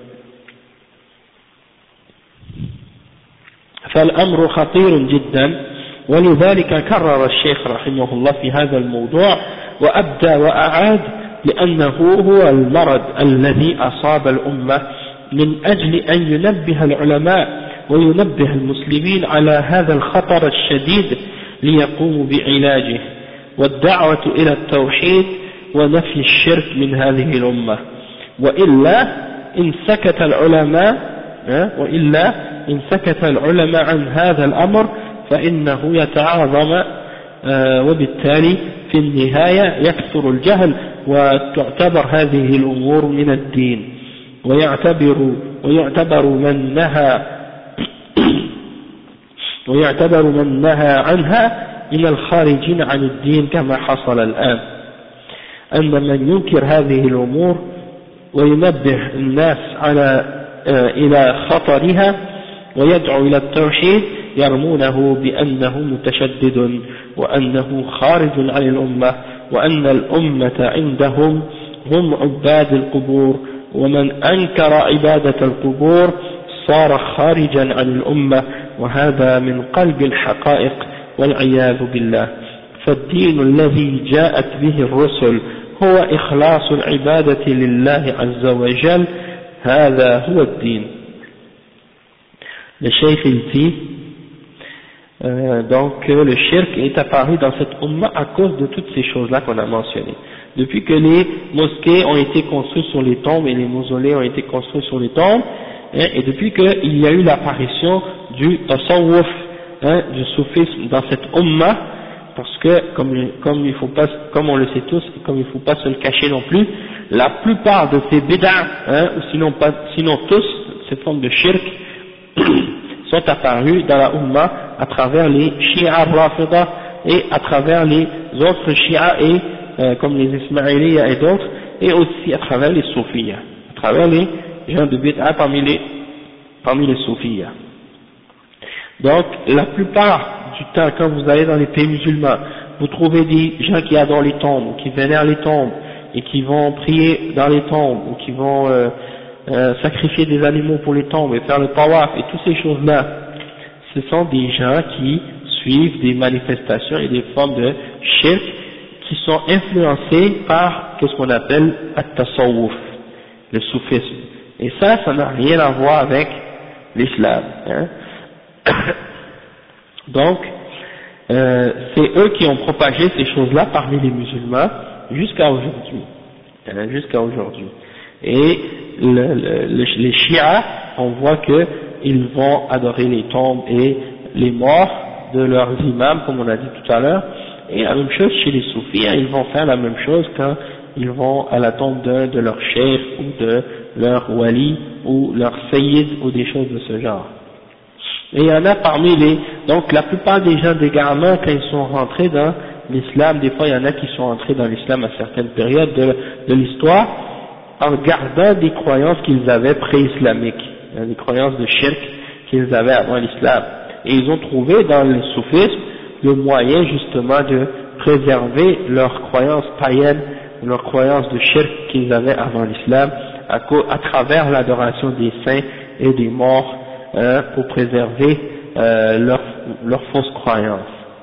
فالأمر خطير جدا، ولذلك كرر الشيخ رحمه الله في هذا الموضوع وأبدى وأعاد، لأنه هو المرض الذي أصاب الأمة، من أجل أن ينبه العلماء وينبه المسلمين على هذا الخطر الشديد ليقوموا بعلاجه والدعوة إلى التوحيد ونفي الشرك من هذه الأمة. وإلا إن سكت العلماء عن هذا الأمر فإنه يتعاظم، وبالتالي في النهاية يكثر الجهل وتعتبر هذه الأمور من الدين، ويعتبر من نهى عنها من الخارجين عن الدين كما حصل الآن. أن من ينكر هذه الأمور وينبه الناس إلى خطرها ويدعو إلى التوحيد يرمونه بأنه متشدد وأنه خارج عن الأمة، وأن الأمة عندهم هم عباد القبور، ومن أنكر عبادة القبور صار خارجا عن الأمة، وهذا من قلب الحقائق والعياذ بالله. فالدين الذي جاءت به الرسل هو إخلاص العبادة لله عز وجل، هذا هو الدين. Le cheikh il dit donc le shirk est apparu dans cette umma à cause de toutes ces choses-là qu'on a mentionnées. Depuis que les mosquées ont été construites sur les tombes et les mausolées ont été construits sur les tombes, et depuis qu'il y a eu l'apparition du tasawwuf, du soufisme dans cette umma, parce que comme on le sait tous, comme il ne faut pas se le cacher non plus, la plupart de ces bid'ah, ou sinon tous, ces formes de shirk sont apparus dans la umma à travers les Shia Rafida et à travers les autres Shia comme les Ismaïliya et d'autres, et aussi à travers les Soufiyya, à travers les gens de bid'ah parmi les Soufiyya. Donc la plupart du temps, quand vous allez dans les pays musulmans, vous trouvez des gens qui adorent les tombes, qui vénèrent les tombes et qui vont prier dans les tombes, ou qui vont sacrifier des animaux pour les tombes et faire le tawaf et toutes ces choses-là. Ce sont des gens qui suivent des manifestations et des formes de shirk qui sont influencés par ce qu'on appelle at-tasawwuf, le soufisme. Et ça n'a rien à voir avec l'islam. Hein. Donc, c'est eux qui ont propagé ces choses-là parmi les musulmans jusqu'à aujourd'hui. Jusqu'à aujourd'hui. Et les chiites, on voit qu'ils vont adorer les tombes et les morts de leurs imams, comme on a dit tout à l'heure. Et la même chose chez les soufis, hein, ils vont faire la même chose quand ils vont à la tombe d'un de leurs chefs ou de leur wali ou leur sayyid ou des choses de ce genre. Et il y en a parmi donc la plupart des gens d'égarement, quand ils sont rentrés dans l'islam, des fois il y en a qui sont entrés dans l'islam à certaines périodes de l'histoire, en gardant des croyances qu'ils avaient pré-islamiques, hein, des croyances de shirk qu'ils avaient avant l'islam. Et ils ont trouvé dans le soufisme le moyen justement de préserver leurs croyances païennes, leurs croyances de shirk qu'ils avaient avant l'islam, à travers l'adoration des saints et des morts, pour préserver leurs fausses croyances.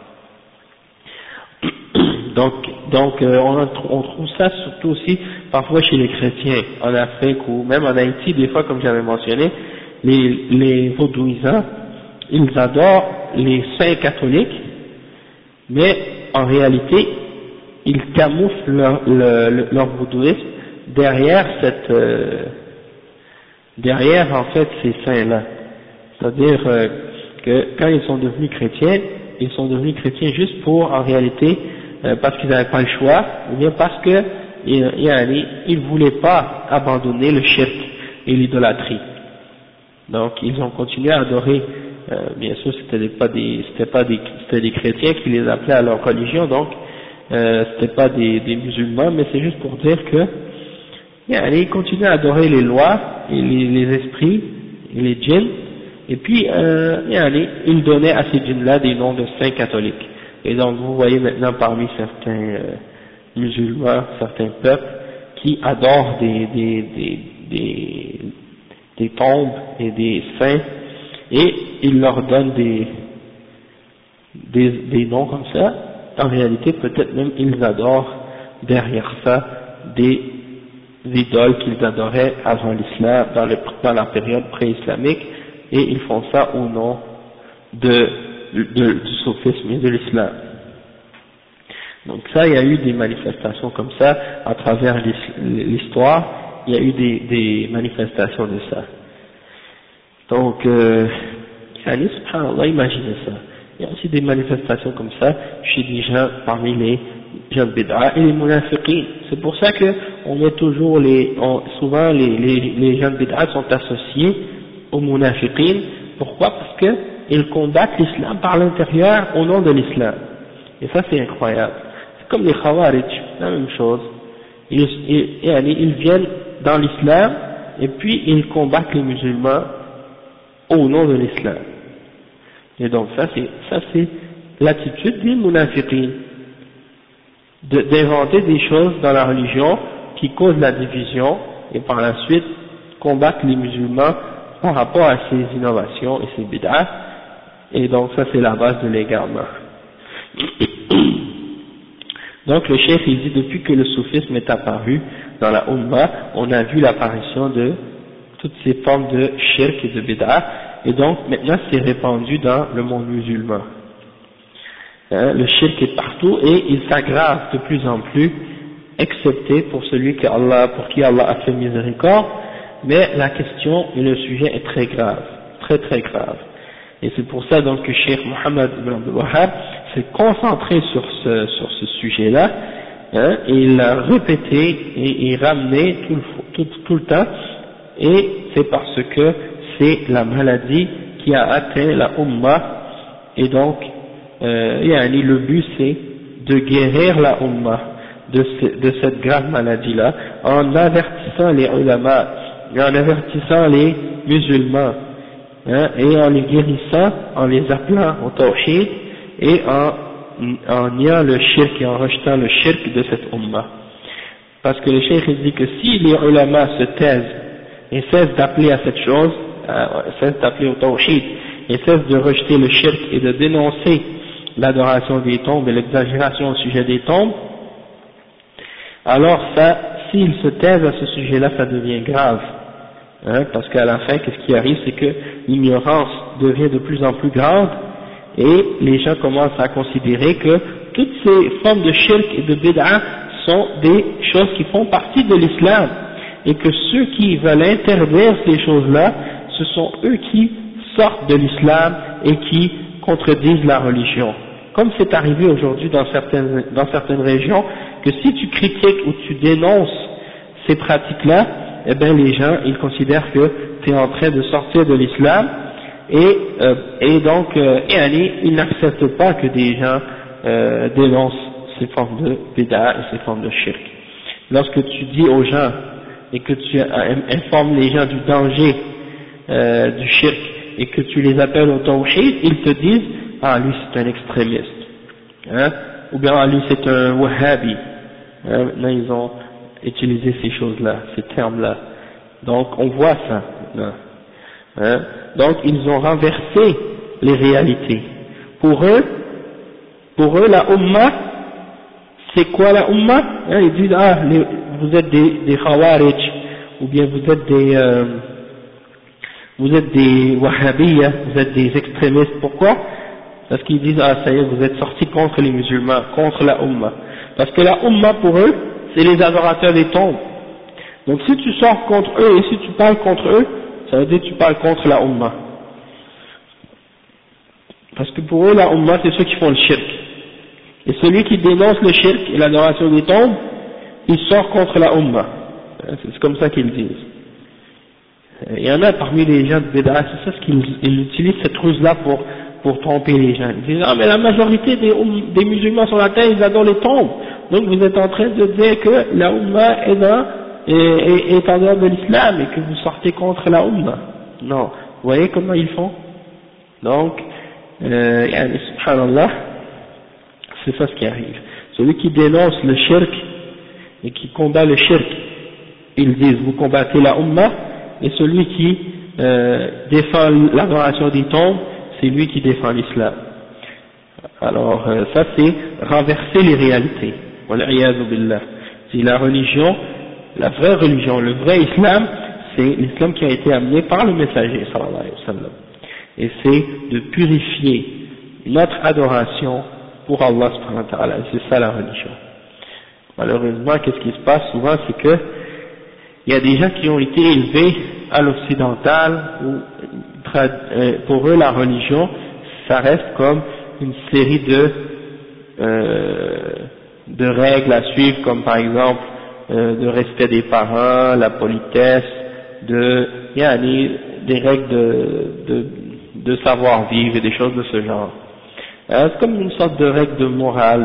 Donc on trouve ça surtout aussi parfois chez les chrétiens en Afrique ou même en Haïti, des fois comme j'avais mentionné, les vaudouisants, ils adorent les saints catholiques, mais en réalité ils camouflent leur vaudouisme derrière en fait ces saints-là. C'est-à-dire que quand ils sont devenus chrétiens juste pour, en réalité, parce qu'ils n'avaient pas le choix, ou bien parce que ils voulaient pas abandonner le shirk et l'idolâtrie. Donc ils ont continué à adorer. Bien sûr, c'était des chrétiens qui les appelaient à leur religion, donc c'était pas des musulmans, mais c'est juste pour dire que ils continuaient à adorer les lois et les esprits et les djinns. Et puis, il donnait à ces djinns-là des noms de saints catholiques. Et donc, vous voyez maintenant parmi certains musulmans, certains peuples, qui adorent des tombes et des saints, et ils leur donnent des noms comme ça. En réalité, peut-être même ils adorent derrière ça des idoles qu'ils adoraient avant l'islam, dans la période pré-islamique, et ils font ça au nom du soufisme et de l'islam. Donc ça, il y a eu des manifestations comme ça à travers l'histoire, il y a eu des manifestations de ça. Donc, subhanallah, imaginez ça. Il y a aussi des manifestations comme ça chez des gens parmi les gens de bid'a et les munafiqin. C'est pour ça que on met toujours souvent les gens de bid'a sont associés aux munafiqin. Pourquoi? Parce que ils combattent l'islam par l'intérieur au nom de l'islam. Et ça c'est incroyable. C'est comme les khawarij, la même chose. Ils viennent dans l'islam et puis ils combattent les musulmans au nom de l'islam. Et donc ça c'est l'attitude des munafiqin, d'inventer des choses dans la religion qui causent la division et par la suite combattre les musulmans par rapport à ces innovations et ces bid'ah. Et donc ça c'est la base de l'égarement. Donc le cheikh il dit, depuis que le soufisme est apparu dans la Ummah, on a vu l'apparition de toutes ces formes de shirk et de bid'ah, et donc maintenant c'est répandu dans le monde musulman. Le shirk est partout et il s'aggrave de plus en plus, excepté pour celui pour qui Allah a fait miséricorde, mais la question et le sujet est très grave, très très grave. Et c'est pour ça donc que Cheikh Mohammed ibn Abdul Wahhab s'est concentré sur ce sujet-là, et il l'a répété et ramené tout le temps, et c'est parce que c'est la maladie qui a atteint la Ummah, et donc le but c'est de guérir la Ummah de cette grave maladie-là, en avertissant les ulama, et en avertissant les musulmans, et en les guérissant, en les appelant au tawhid, et en niant le shirk et en rejetant le shirk de cette ummah. Parce que le cheikh dit que si les ulama se taisent et cessent d'appeler à cette chose, cessent d'appeler au tawhid, et cessent de rejeter le shirk et de dénoncer l'adoration des tombes et l'exagération au sujet des tombes, alors ça s'ils se taisent à ce sujet-là, ça devient grave. Hein, parce qu'à la fin, qu'est-ce qui arrive, c'est que l'ignorance devient de plus en plus grande et les gens commencent à considérer que toutes ces formes de shirk et de bid'a sont des choses qui font partie de l'islam et que ceux qui veulent interdire ces choses-là, ce sont eux qui sortent de l'islam et qui contredisent la religion. Comme c'est arrivé aujourd'hui dans certaines régions, que si tu critiques ou tu dénonces ces pratiques-là, eh bien les gens, ils considèrent que tu es en train de sortir de l'islam et donc ils n'acceptent pas que des gens dénoncent ces formes de bid'a et ces formes de shirk. Lorsque tu dis aux gens et que tu informes les gens du danger du shirk et que tu les appelles au tawhid, ils te disent ah lui c'est un extrémiste, hein, ou bien ah lui c'est un wahhabi. Maintenant ils ont utilisé ces choses-là, ces termes-là. Donc on voit ça. Hein. Donc ils ont renversé les réalités. Pour eux la Ummah, c'est quoi la Ummah? Hein, ils disent ah vous êtes des Khawarij, ou bien vous êtes des Wahhabiyya, vous êtes des extrémistes. Pourquoi? Parce qu'ils disent ah ça y est, vous êtes sortis contre les musulmans, contre la Ummah. Parce que la Ummah pour eux, c'est les adorateurs des tombes. Donc si tu sors contre eux et si tu parles contre eux, ça veut dire que tu parles contre la Ummah. Parce que pour eux la Ummah c'est ceux qui font le shirk. Et celui qui dénonce le shirk et l'adoration des tombes, il sort contre la Ummah. C'est comme ça qu'ils disent. Il y en a parmi les gens de Bid'a, c'est ça ce qu'ils utilisent cette ruse-là pour tromper les gens. Ils disent ah mais la majorité des musulmans sur la terre ils adorent les tombes. Donc vous êtes en train de dire que la Ummah est en dehors de l'islam et que vous sortez contre la Ummah. Non. Vous voyez comment ils font? Donc, subhanallah, c'est ça ce qui arrive. Celui qui dénonce le shirk et qui combat le shirk, ils disent vous combattez la Ummah, et celui qui défend l'adoration des tombes, c'est lui qui défend l'islam. Alors ça c'est renverser les réalités. Wal'iyadhu billah. C'est la religion, la vraie religion, le vrai islam, c'est l'islam qui a été amené par le messager sallallahu alayhi wa sallam. Et c'est de purifier notre adoration pour Allah subhanahu wa ta'ala. C'est ça la religion. Malheureusement, qu'est-ce qui se passe souvent, c'est que il y a des gens qui ont été élevés à l'occidental où pour eux la religion, ça reste comme une série de règles à suivre, comme par exemple de respect des parents, la politesse, des règles de savoir-vivre et des choses de ce genre. C'est comme une sorte de règle de morale,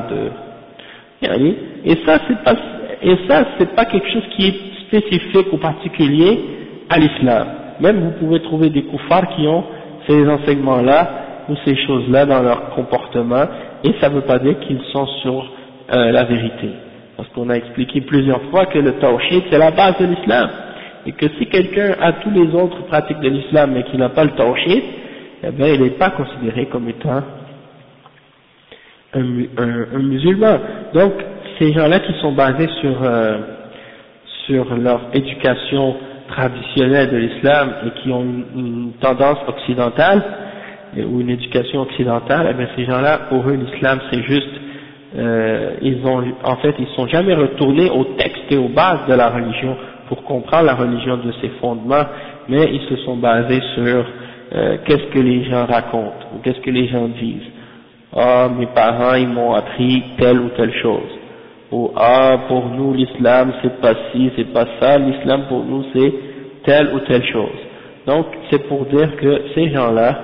et ça c'est pas quelque chose qui est spécifique ou particulier à l'islam. Même vous pouvez trouver des koufars qui ont ces enseignements-là ou ces choses-là dans leur comportement, et ça ne veut pas dire qu'ils sont sur la vérité. Parce qu'on a expliqué plusieurs fois que le tawhid c'est la base de l'islam, et que si quelqu'un a tous les autres pratiques de l'islam mais qu'il n'a pas le tawhid, eh bien il n'est pas considéré comme étant un musulman. Donc ces gens-là qui sont basés sur leur éducation traditionnelle de l'islam et qui ont une tendance occidentale ou une éducation occidentale, eh bien ces gens-là, pour eux l'islam c'est juste ils sont jamais retournés aux textes et aux bases de la religion pour comprendre la religion de ses fondements, mais ils se sont basés sur qu'est-ce que les gens racontent ou qu'est-ce que les gens disent. Ah, mes parents ils m'ont appris telle ou telle chose, ou ah pour nous l'islam c'est pas ci, c'est pas ça, l'islam pour nous c'est telle ou telle chose. Donc c'est pour dire que ces gens-là,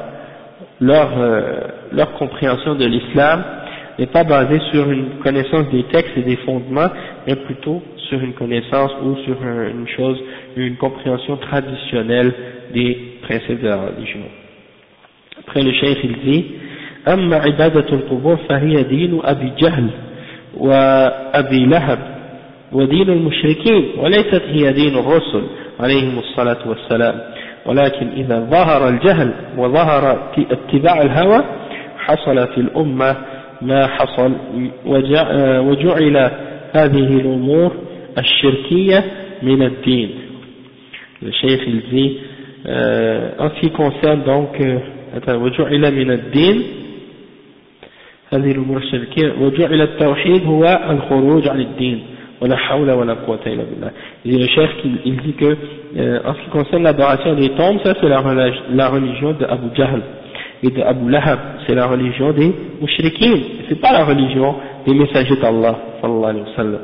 leur compréhension de l'islam n'est pas basée sur une connaissance des textes et des fondements, mais plutôt sur une connaissance ou sur une compréhension traditionnelle des principes de la religion. Après le cheikh il dit أما عبادة القبور فهي دين أبي جهل وأبي لهب ودين المشركين وليست هي دين الرسل عليهم الصلاة والسلام، ولكن إذا ظهر الجهل وظهر اتباع الهوى حصل في الأمة ما حصل وجعل هذه الأمور الشركية من الدين. Le cheikh il dit en ce qui concerne donc وجعل من الدين هذه الأمور الشركية وجعل التوحيد هو الخروج عن الدين ولا حول ولا قوة إلا بالله. Le cheikh il dit que en ce qui concerne l'adoration des tombes, ça c'est la religion de Abu Jahl et de Abu Lahab, c'est la religion des mouchriquins, c'est pas la religion des messagers d'Allah sallallahu alayhi wa sallam.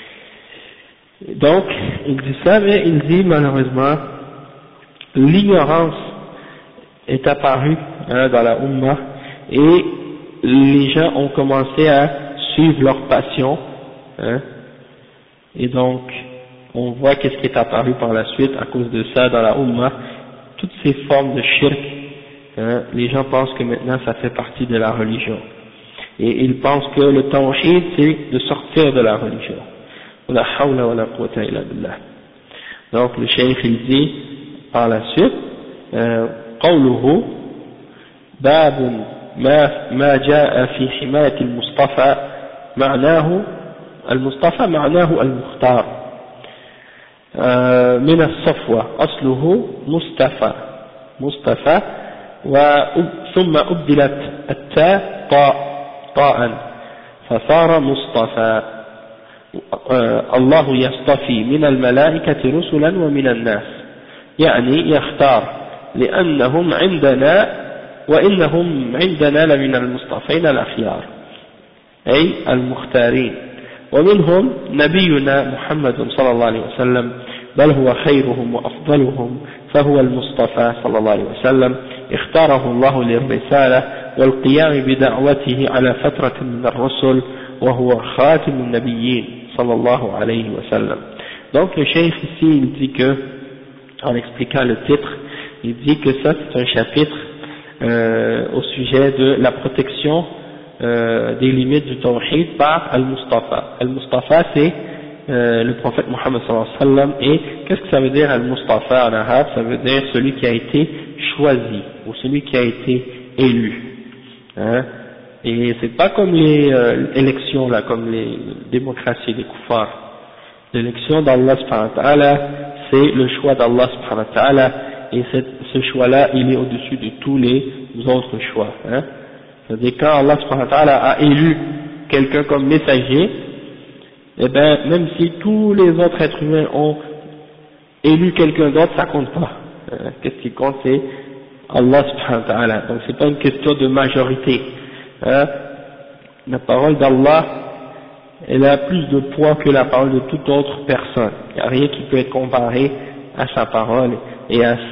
Donc il dit ça, mais il dit malheureusement l'ignorance est apparue dans la Ummah et les gens ont commencé à suivre leur passion, et donc on voit qu'est-ce qui est apparu par la suite à cause de ça dans la Ummah, toutes ces formes de shirk. Les gens pensent que maintenant ça fait partie de la religion et ils pensent que le tawhid c'est de sortir de la religion. La hawla wa la quwwata illa billah. Donc le cheikh il dit par la suite قوله باب ما جاء في حماية المصطفى معناه المصطفى معناه المختار من الصفوة أصله مصطفى ثم أبدلت التاء طاء فصار مصطفى. الله يصطفي من الملائكة رسلا ومن الناس يعني يختار لأنهم عندنا وإنهم عندنا لمن المصطفين الأخيار أي المختارين ومنهم نبينا محمد صلى الله عليه وسلم بل هو خيرهم وأفضلهم فهو المصطفى صلى الله عليه وسلم اختاره الله للرسالة والقيام بدعوته على فترة من الرسل وهو خاتم النبيين صلى الله عليه وسلم. Donc le cheikh ici il dit que, en expliquant le titre, il dit que ça c'est un chapitre au sujet de la protection des limites du tawhid par Al-Mustafa. Al-Mustafa c'est le prophète Mohammed sallallahu alayhi wa sallam. Et qu'est-ce que ça veut dire Al-Mustafa en arabe? Ça veut dire celui qui a été choisi ou celui qui a été élu. Et c'est pas comme les élections là, comme les démocraties des kuffars. L'élection d'Allah subhanahu wa ta'ala, c'est le choix d'Allah subhanahu wa ta'ala, et ce choix-là, il est au-dessus de tous les autres choix. C'est-à-dire quand Allah subhanahu wa ta'ala a élu quelqu'un comme messager, eh ben même si tous les autres êtres humains ont élu quelqu'un d'autre, ça compte pas. Qu'est-ce qui compte, c'est Allah subhanahu wa ta'ala. Donc c'est pas une question de majorité. La parole d'Allah, elle a plus de poids que la parole de toute autre personne. Il n'y a rien qui peut être comparé à sa parole et à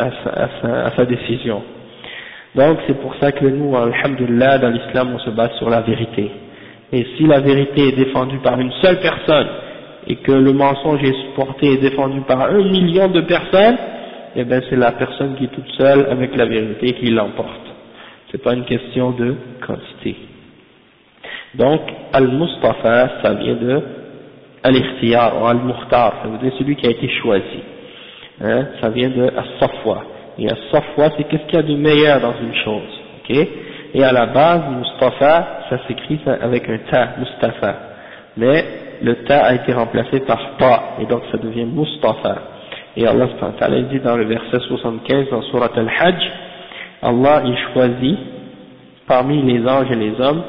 sa décision. Donc c'est pour ça que nous, alhamdulillah, dans l'islam, on se base sur la vérité. Et si la vérité est défendue par une seule personne et que le mensonge est supporté et défendu par 1 million de personnes, eh bien c'est la personne qui est toute seule avec la vérité qui l'emporte. C'est pas une question de quantité. Donc, Al-Mustafa, ça vient de Al-Ikhtiyar ou Al-Mukhtar, ça veut dire celui qui a été choisi. Ça vient de As-Safwa. Et As-Safwa, c'est qu'est-ce qu'il y a de meilleur dans une chose. Okay? Et à la base, Mustafa, ça s'écrit avec un ta, Mustafa. Mais le ta a été remplacé par ta, et donc ça devient Mustafa. Et Allah subhanahu wa ta'ala dit dans le verset 75 dans Surat Al-Hajj, Allah il choisit parmi les anges et les hommes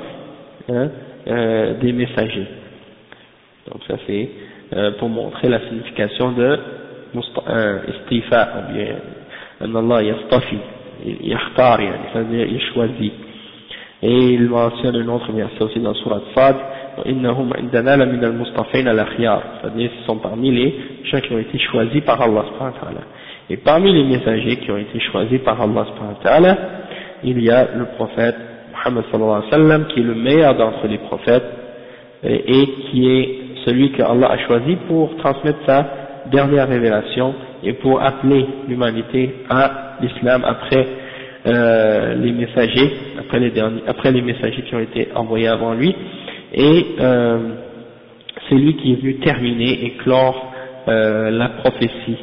des messagers. Donc ça c'est pour montrer la signification de istifa, ou bien Allah yastafi, yakhtar, c'est-à-dire il choisit. Et il mentionne un autre verset aussi dans Surat Sad, innahum indana la min al-mustafin al-akhyar, c'est-à-dire qu'ils sont parmi les gens qui ont été choisis par Allah subhanahu wa ta'ala. Et parmi les messagers qui ont été choisis par Allah subhanahu wa ta'ala, il y a le prophète Muhammad sallallahu alayhi wa sallam, qui est le meilleur d'entre les prophètes, et qui est celui que Allah a choisi pour transmettre sa dernière révélation et pour appeler l'humanité à l'islam après les messagers, après les messagers qui ont été envoyés avant lui, et c'est lui qui est venu terminer et clore la prophétie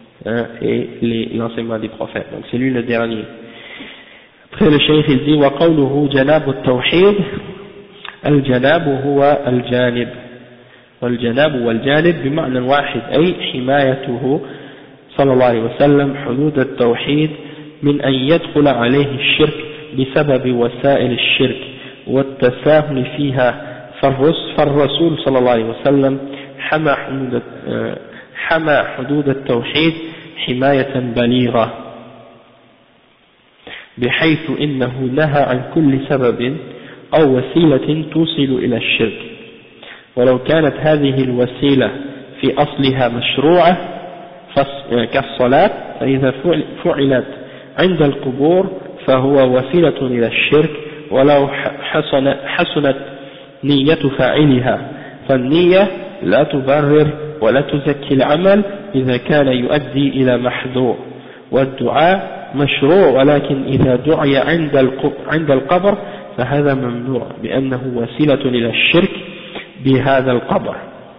et l'enseignement des prophètes. Donc c'est lui le dernier. Après le cheikh il dit وقوله جناب التوحيد الجناب هو الجانب والجناب والجانب بمعنى واحد أي حمايته صلى الله عليه وسلم حدود التوحيد من أن يدخل عليه الشرك بسبب وسائل الشرك والتساهل فيها. فالرسول صلى الله عليه وسلم حمى حدود التوحيد حماية بليغة بحيث إنه نهى عن كل سبب أو وسيلة توصل إلى الشرك، ولو كانت هذه الوسيلة في أصلها مشروعة كالصلاة فإذا فعلت عند القبور فهو وسيلة إلى الشرك ولو حسنت نية فاعلها، فالنية لا تبرر ولا تزكي العمل إذا كان يؤدي إلى محذور، والدعاء مشروع ولكن إذا دعي عند القبر فهذا ممنوع بأنه وسيلة إلى الشرك بهذا القبر.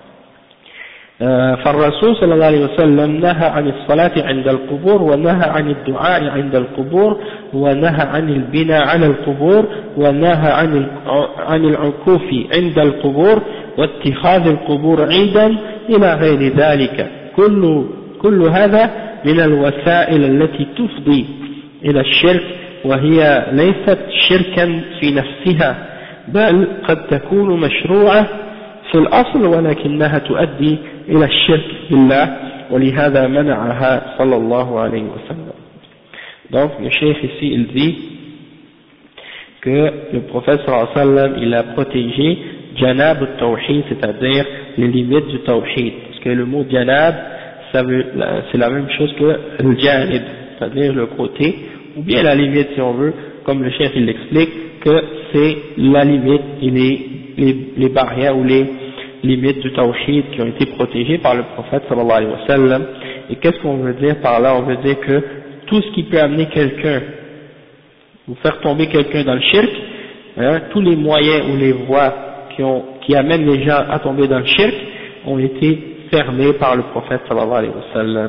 فالرسول صلى الله عليه وسلم نهى عن الصلاة عند القبور ونهى عن الدعاء عند القبور ونهى عن البناء على القبور ونهى عن العكوف عند القبور واتخاذ القبور عيدا إلى غير ذلك. كل هذا من الوسائل التي تفضي إلى الشرك، وهي ليست شركا في نفسها بل قد تكون مشروعة في الأصل ولكنها تؤدي إلى الشرك بالله، ولهذا منعها صلى الله عليه وسلم. Donc le cheikh ici il dit que le prophète sallallahu alayhi wa sallam il a protégé janab al-tawhid, c'est-à-dire les limites du tawhid, parce que le mot janab c'est la même chose que le janib, c'est-à-dire le côté, ou bien la limite si on veut, comme le cheikh il l'explique, que c'est la limite et les barrières ou les limites du tawhid qui ont été protégées par le prophète sallallahu alayhi wa sallam. Et qu'est-ce qu'on veut dire par là? On veut dire que tout ce qui peut amener quelqu'un ou faire tomber quelqu'un dans le shirk, tous les moyens ou les voies qui amènent les gens à tomber dans le shirk ont été fermés par le prophète sallallahu alayhi wa sallam.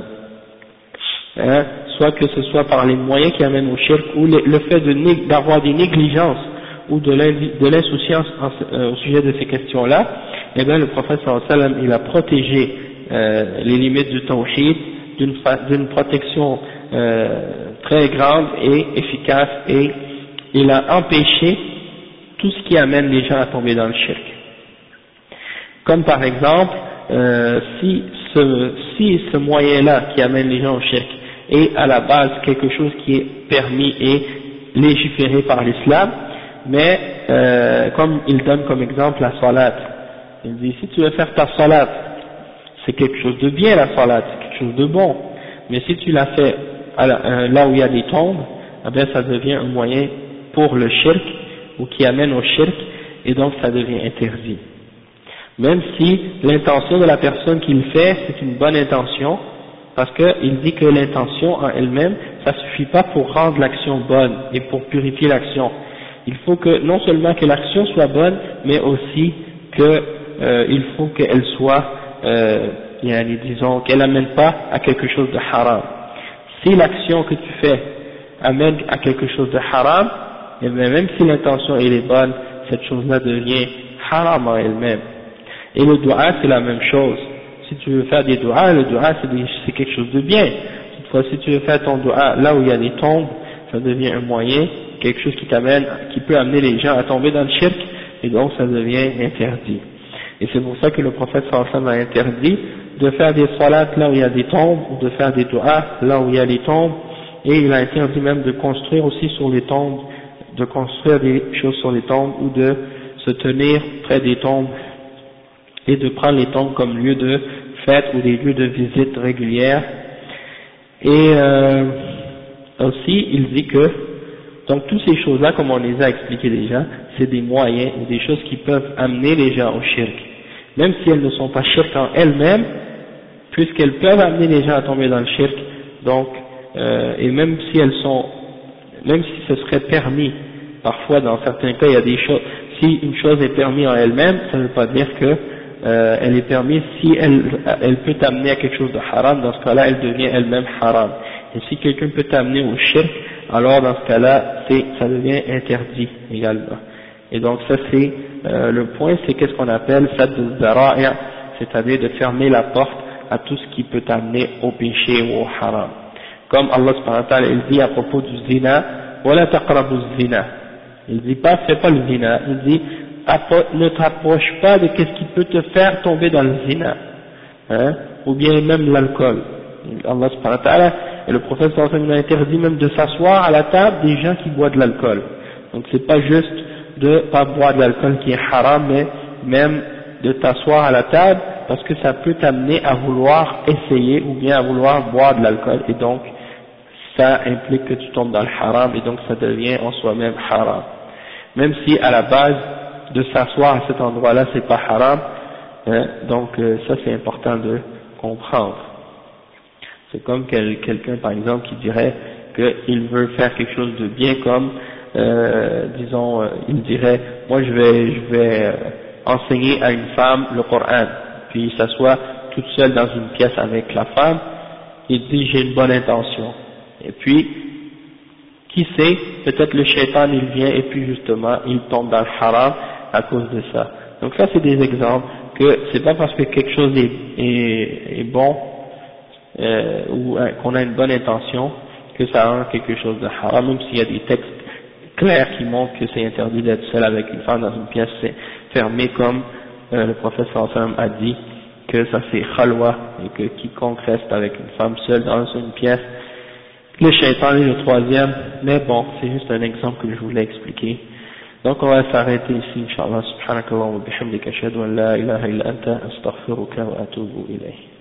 Soit que ce soit par les moyens qui amènent au shirk ou le fait d'avoir des négligences ou de l'insouciance au sujet de ces questions-là, eh bien le prophète sallallahu alayhi wa sallam il a protégé les limites du tawhid d'une protection très grande et efficace, et il a empêché tout ce qui amène les gens à tomber dans le shirk. Comme par exemple, si ce moyen-là qui amène les gens au shirk est à la base quelque chose qui est permis et légiféré par l'islam, mais comme il donne comme exemple la salat, il dit si tu veux faire ta salat, c'est quelque chose de bien la salat, c'est quelque chose de bon, mais si tu la fais là où il y a des tombes, eh bien ça devient un moyen pour le shirk ou qui amène au shirk, et donc ça devient interdit. Même si l'intention de la personne qui le fait c'est une bonne intention, parce qu'il dit que l'intention en elle-même ça suffit pas pour rendre l'action bonne et pour purifier l'action. Il faut que non seulement que l'action soit bonne, mais aussi que il faut qu'elle soit disons qu'elle n'amène pas à quelque chose de haram. Si l'action que tu fais amène à quelque chose de haram, et bien même si l'intention elle est bonne, cette chose-là devient haram en elle-même. Et le dua c'est la même chose. Si tu veux faire des duas, le dua c'est quelque chose de bien. Toutefois si tu veux faire ton dua là où il y a des tombes, ça devient un moyen, quelque chose qui peut amener les gens à tomber dans le shirk, et donc ça devient interdit. Et c'est pour ça que le prophète sallallahu alayhi wa sallam a interdit de faire des salats là où il y a des tombes, ou de faire des duas là où il y a des tombes, et il a interdit même de construire aussi sur les tombes, de construire des choses sur les tombes, ou de se tenir près des tombes, et de prendre les tombes comme lieu de fête ou des lieux de visite régulière. Et aussi il dit que donc toutes ces choses-là, comme on les a expliquées déjà, c'est des moyens ou des choses qui peuvent amener les gens au shirk, même si elles ne sont pas shirk en elles-mêmes, puisqu'elles peuvent amener les gens à tomber dans le shirk. Donc et même si ce serait permis, parfois dans certains cas il y a des choses, si une chose est permise en elle-même, ça ne veut pas dire que elle est permise si elle peut t'amener à quelque chose de haram. Dans ce cas-là elle devient elle-même haram. Et si quelqu'un peut t'amener au shirk, alors dans ce cas-là ça devient interdit également. Et donc ça c'est le point, c'est qu'est-ce qu'on appelle sadd al-zara'i', c'est-à-dire de fermer la porte à tout ce qui peut t'amener au péché ou au haram. Comme Allah subhanahu wa ta'ala, il dit à propos du zina, وَلَا تَقْرَبُوا الزِّنَا. Il dit pas, fais pas le zina, il dit, ne t'approche pas de qu'est-ce qui peut te faire tomber dans le zina, hein, ou bien même l'alcool. Allah subhanahu wa ta'ala, et le prophète sallallahu alayhi wa sallam a interdit même de s'asseoir à la table des gens qui boivent de l'alcool. Donc c'est pas juste de pas boire de l'alcool qui est haram, mais même de t'asseoir à la table, parce que ça peut t'amener à vouloir essayer ou bien à vouloir boire de l'alcool, et donc ça implique que tu tombes dans le haram, et donc ça devient en soi-même haram. Même si à la base de s'asseoir à cet endroit-là c'est pas haram, hein, donc ça c'est important de comprendre. C'est comme quelqu'un par exemple qui dirait qu'il veut faire quelque chose de bien, comme disons, il dirait, moi je vais enseigner à une femme le Coran, puis il s'assoit toute seule dans une pièce avec la femme, il dit j'ai une bonne intention, et puis qui sait, peut-être le shaitan il vient et puis justement il tombe dans le haram à cause de ça. Donc ça c'est des exemples que c'est pas parce que quelque chose est bon ou qu'on a une bonne intention que ça rend quelque chose de haram, même s'il y a des textes clairs qui montrent que c'est interdit d'être seul avec une femme dans une pièce fermée, comme le prophète sallallahu alayhi wa sallam a dit que ça c'est khalwa, et que quiconque reste avec une femme seule dans une pièce, le shaitan est le troisième. Mais bon, c'est juste un exemple que je voulais expliquer. Donc on va s'arrêter ici, Inch'Allah. Subhanakallah wa bihamdika ashhadu an la ilaha illa anta astaghfiruka wa atubu ilayh.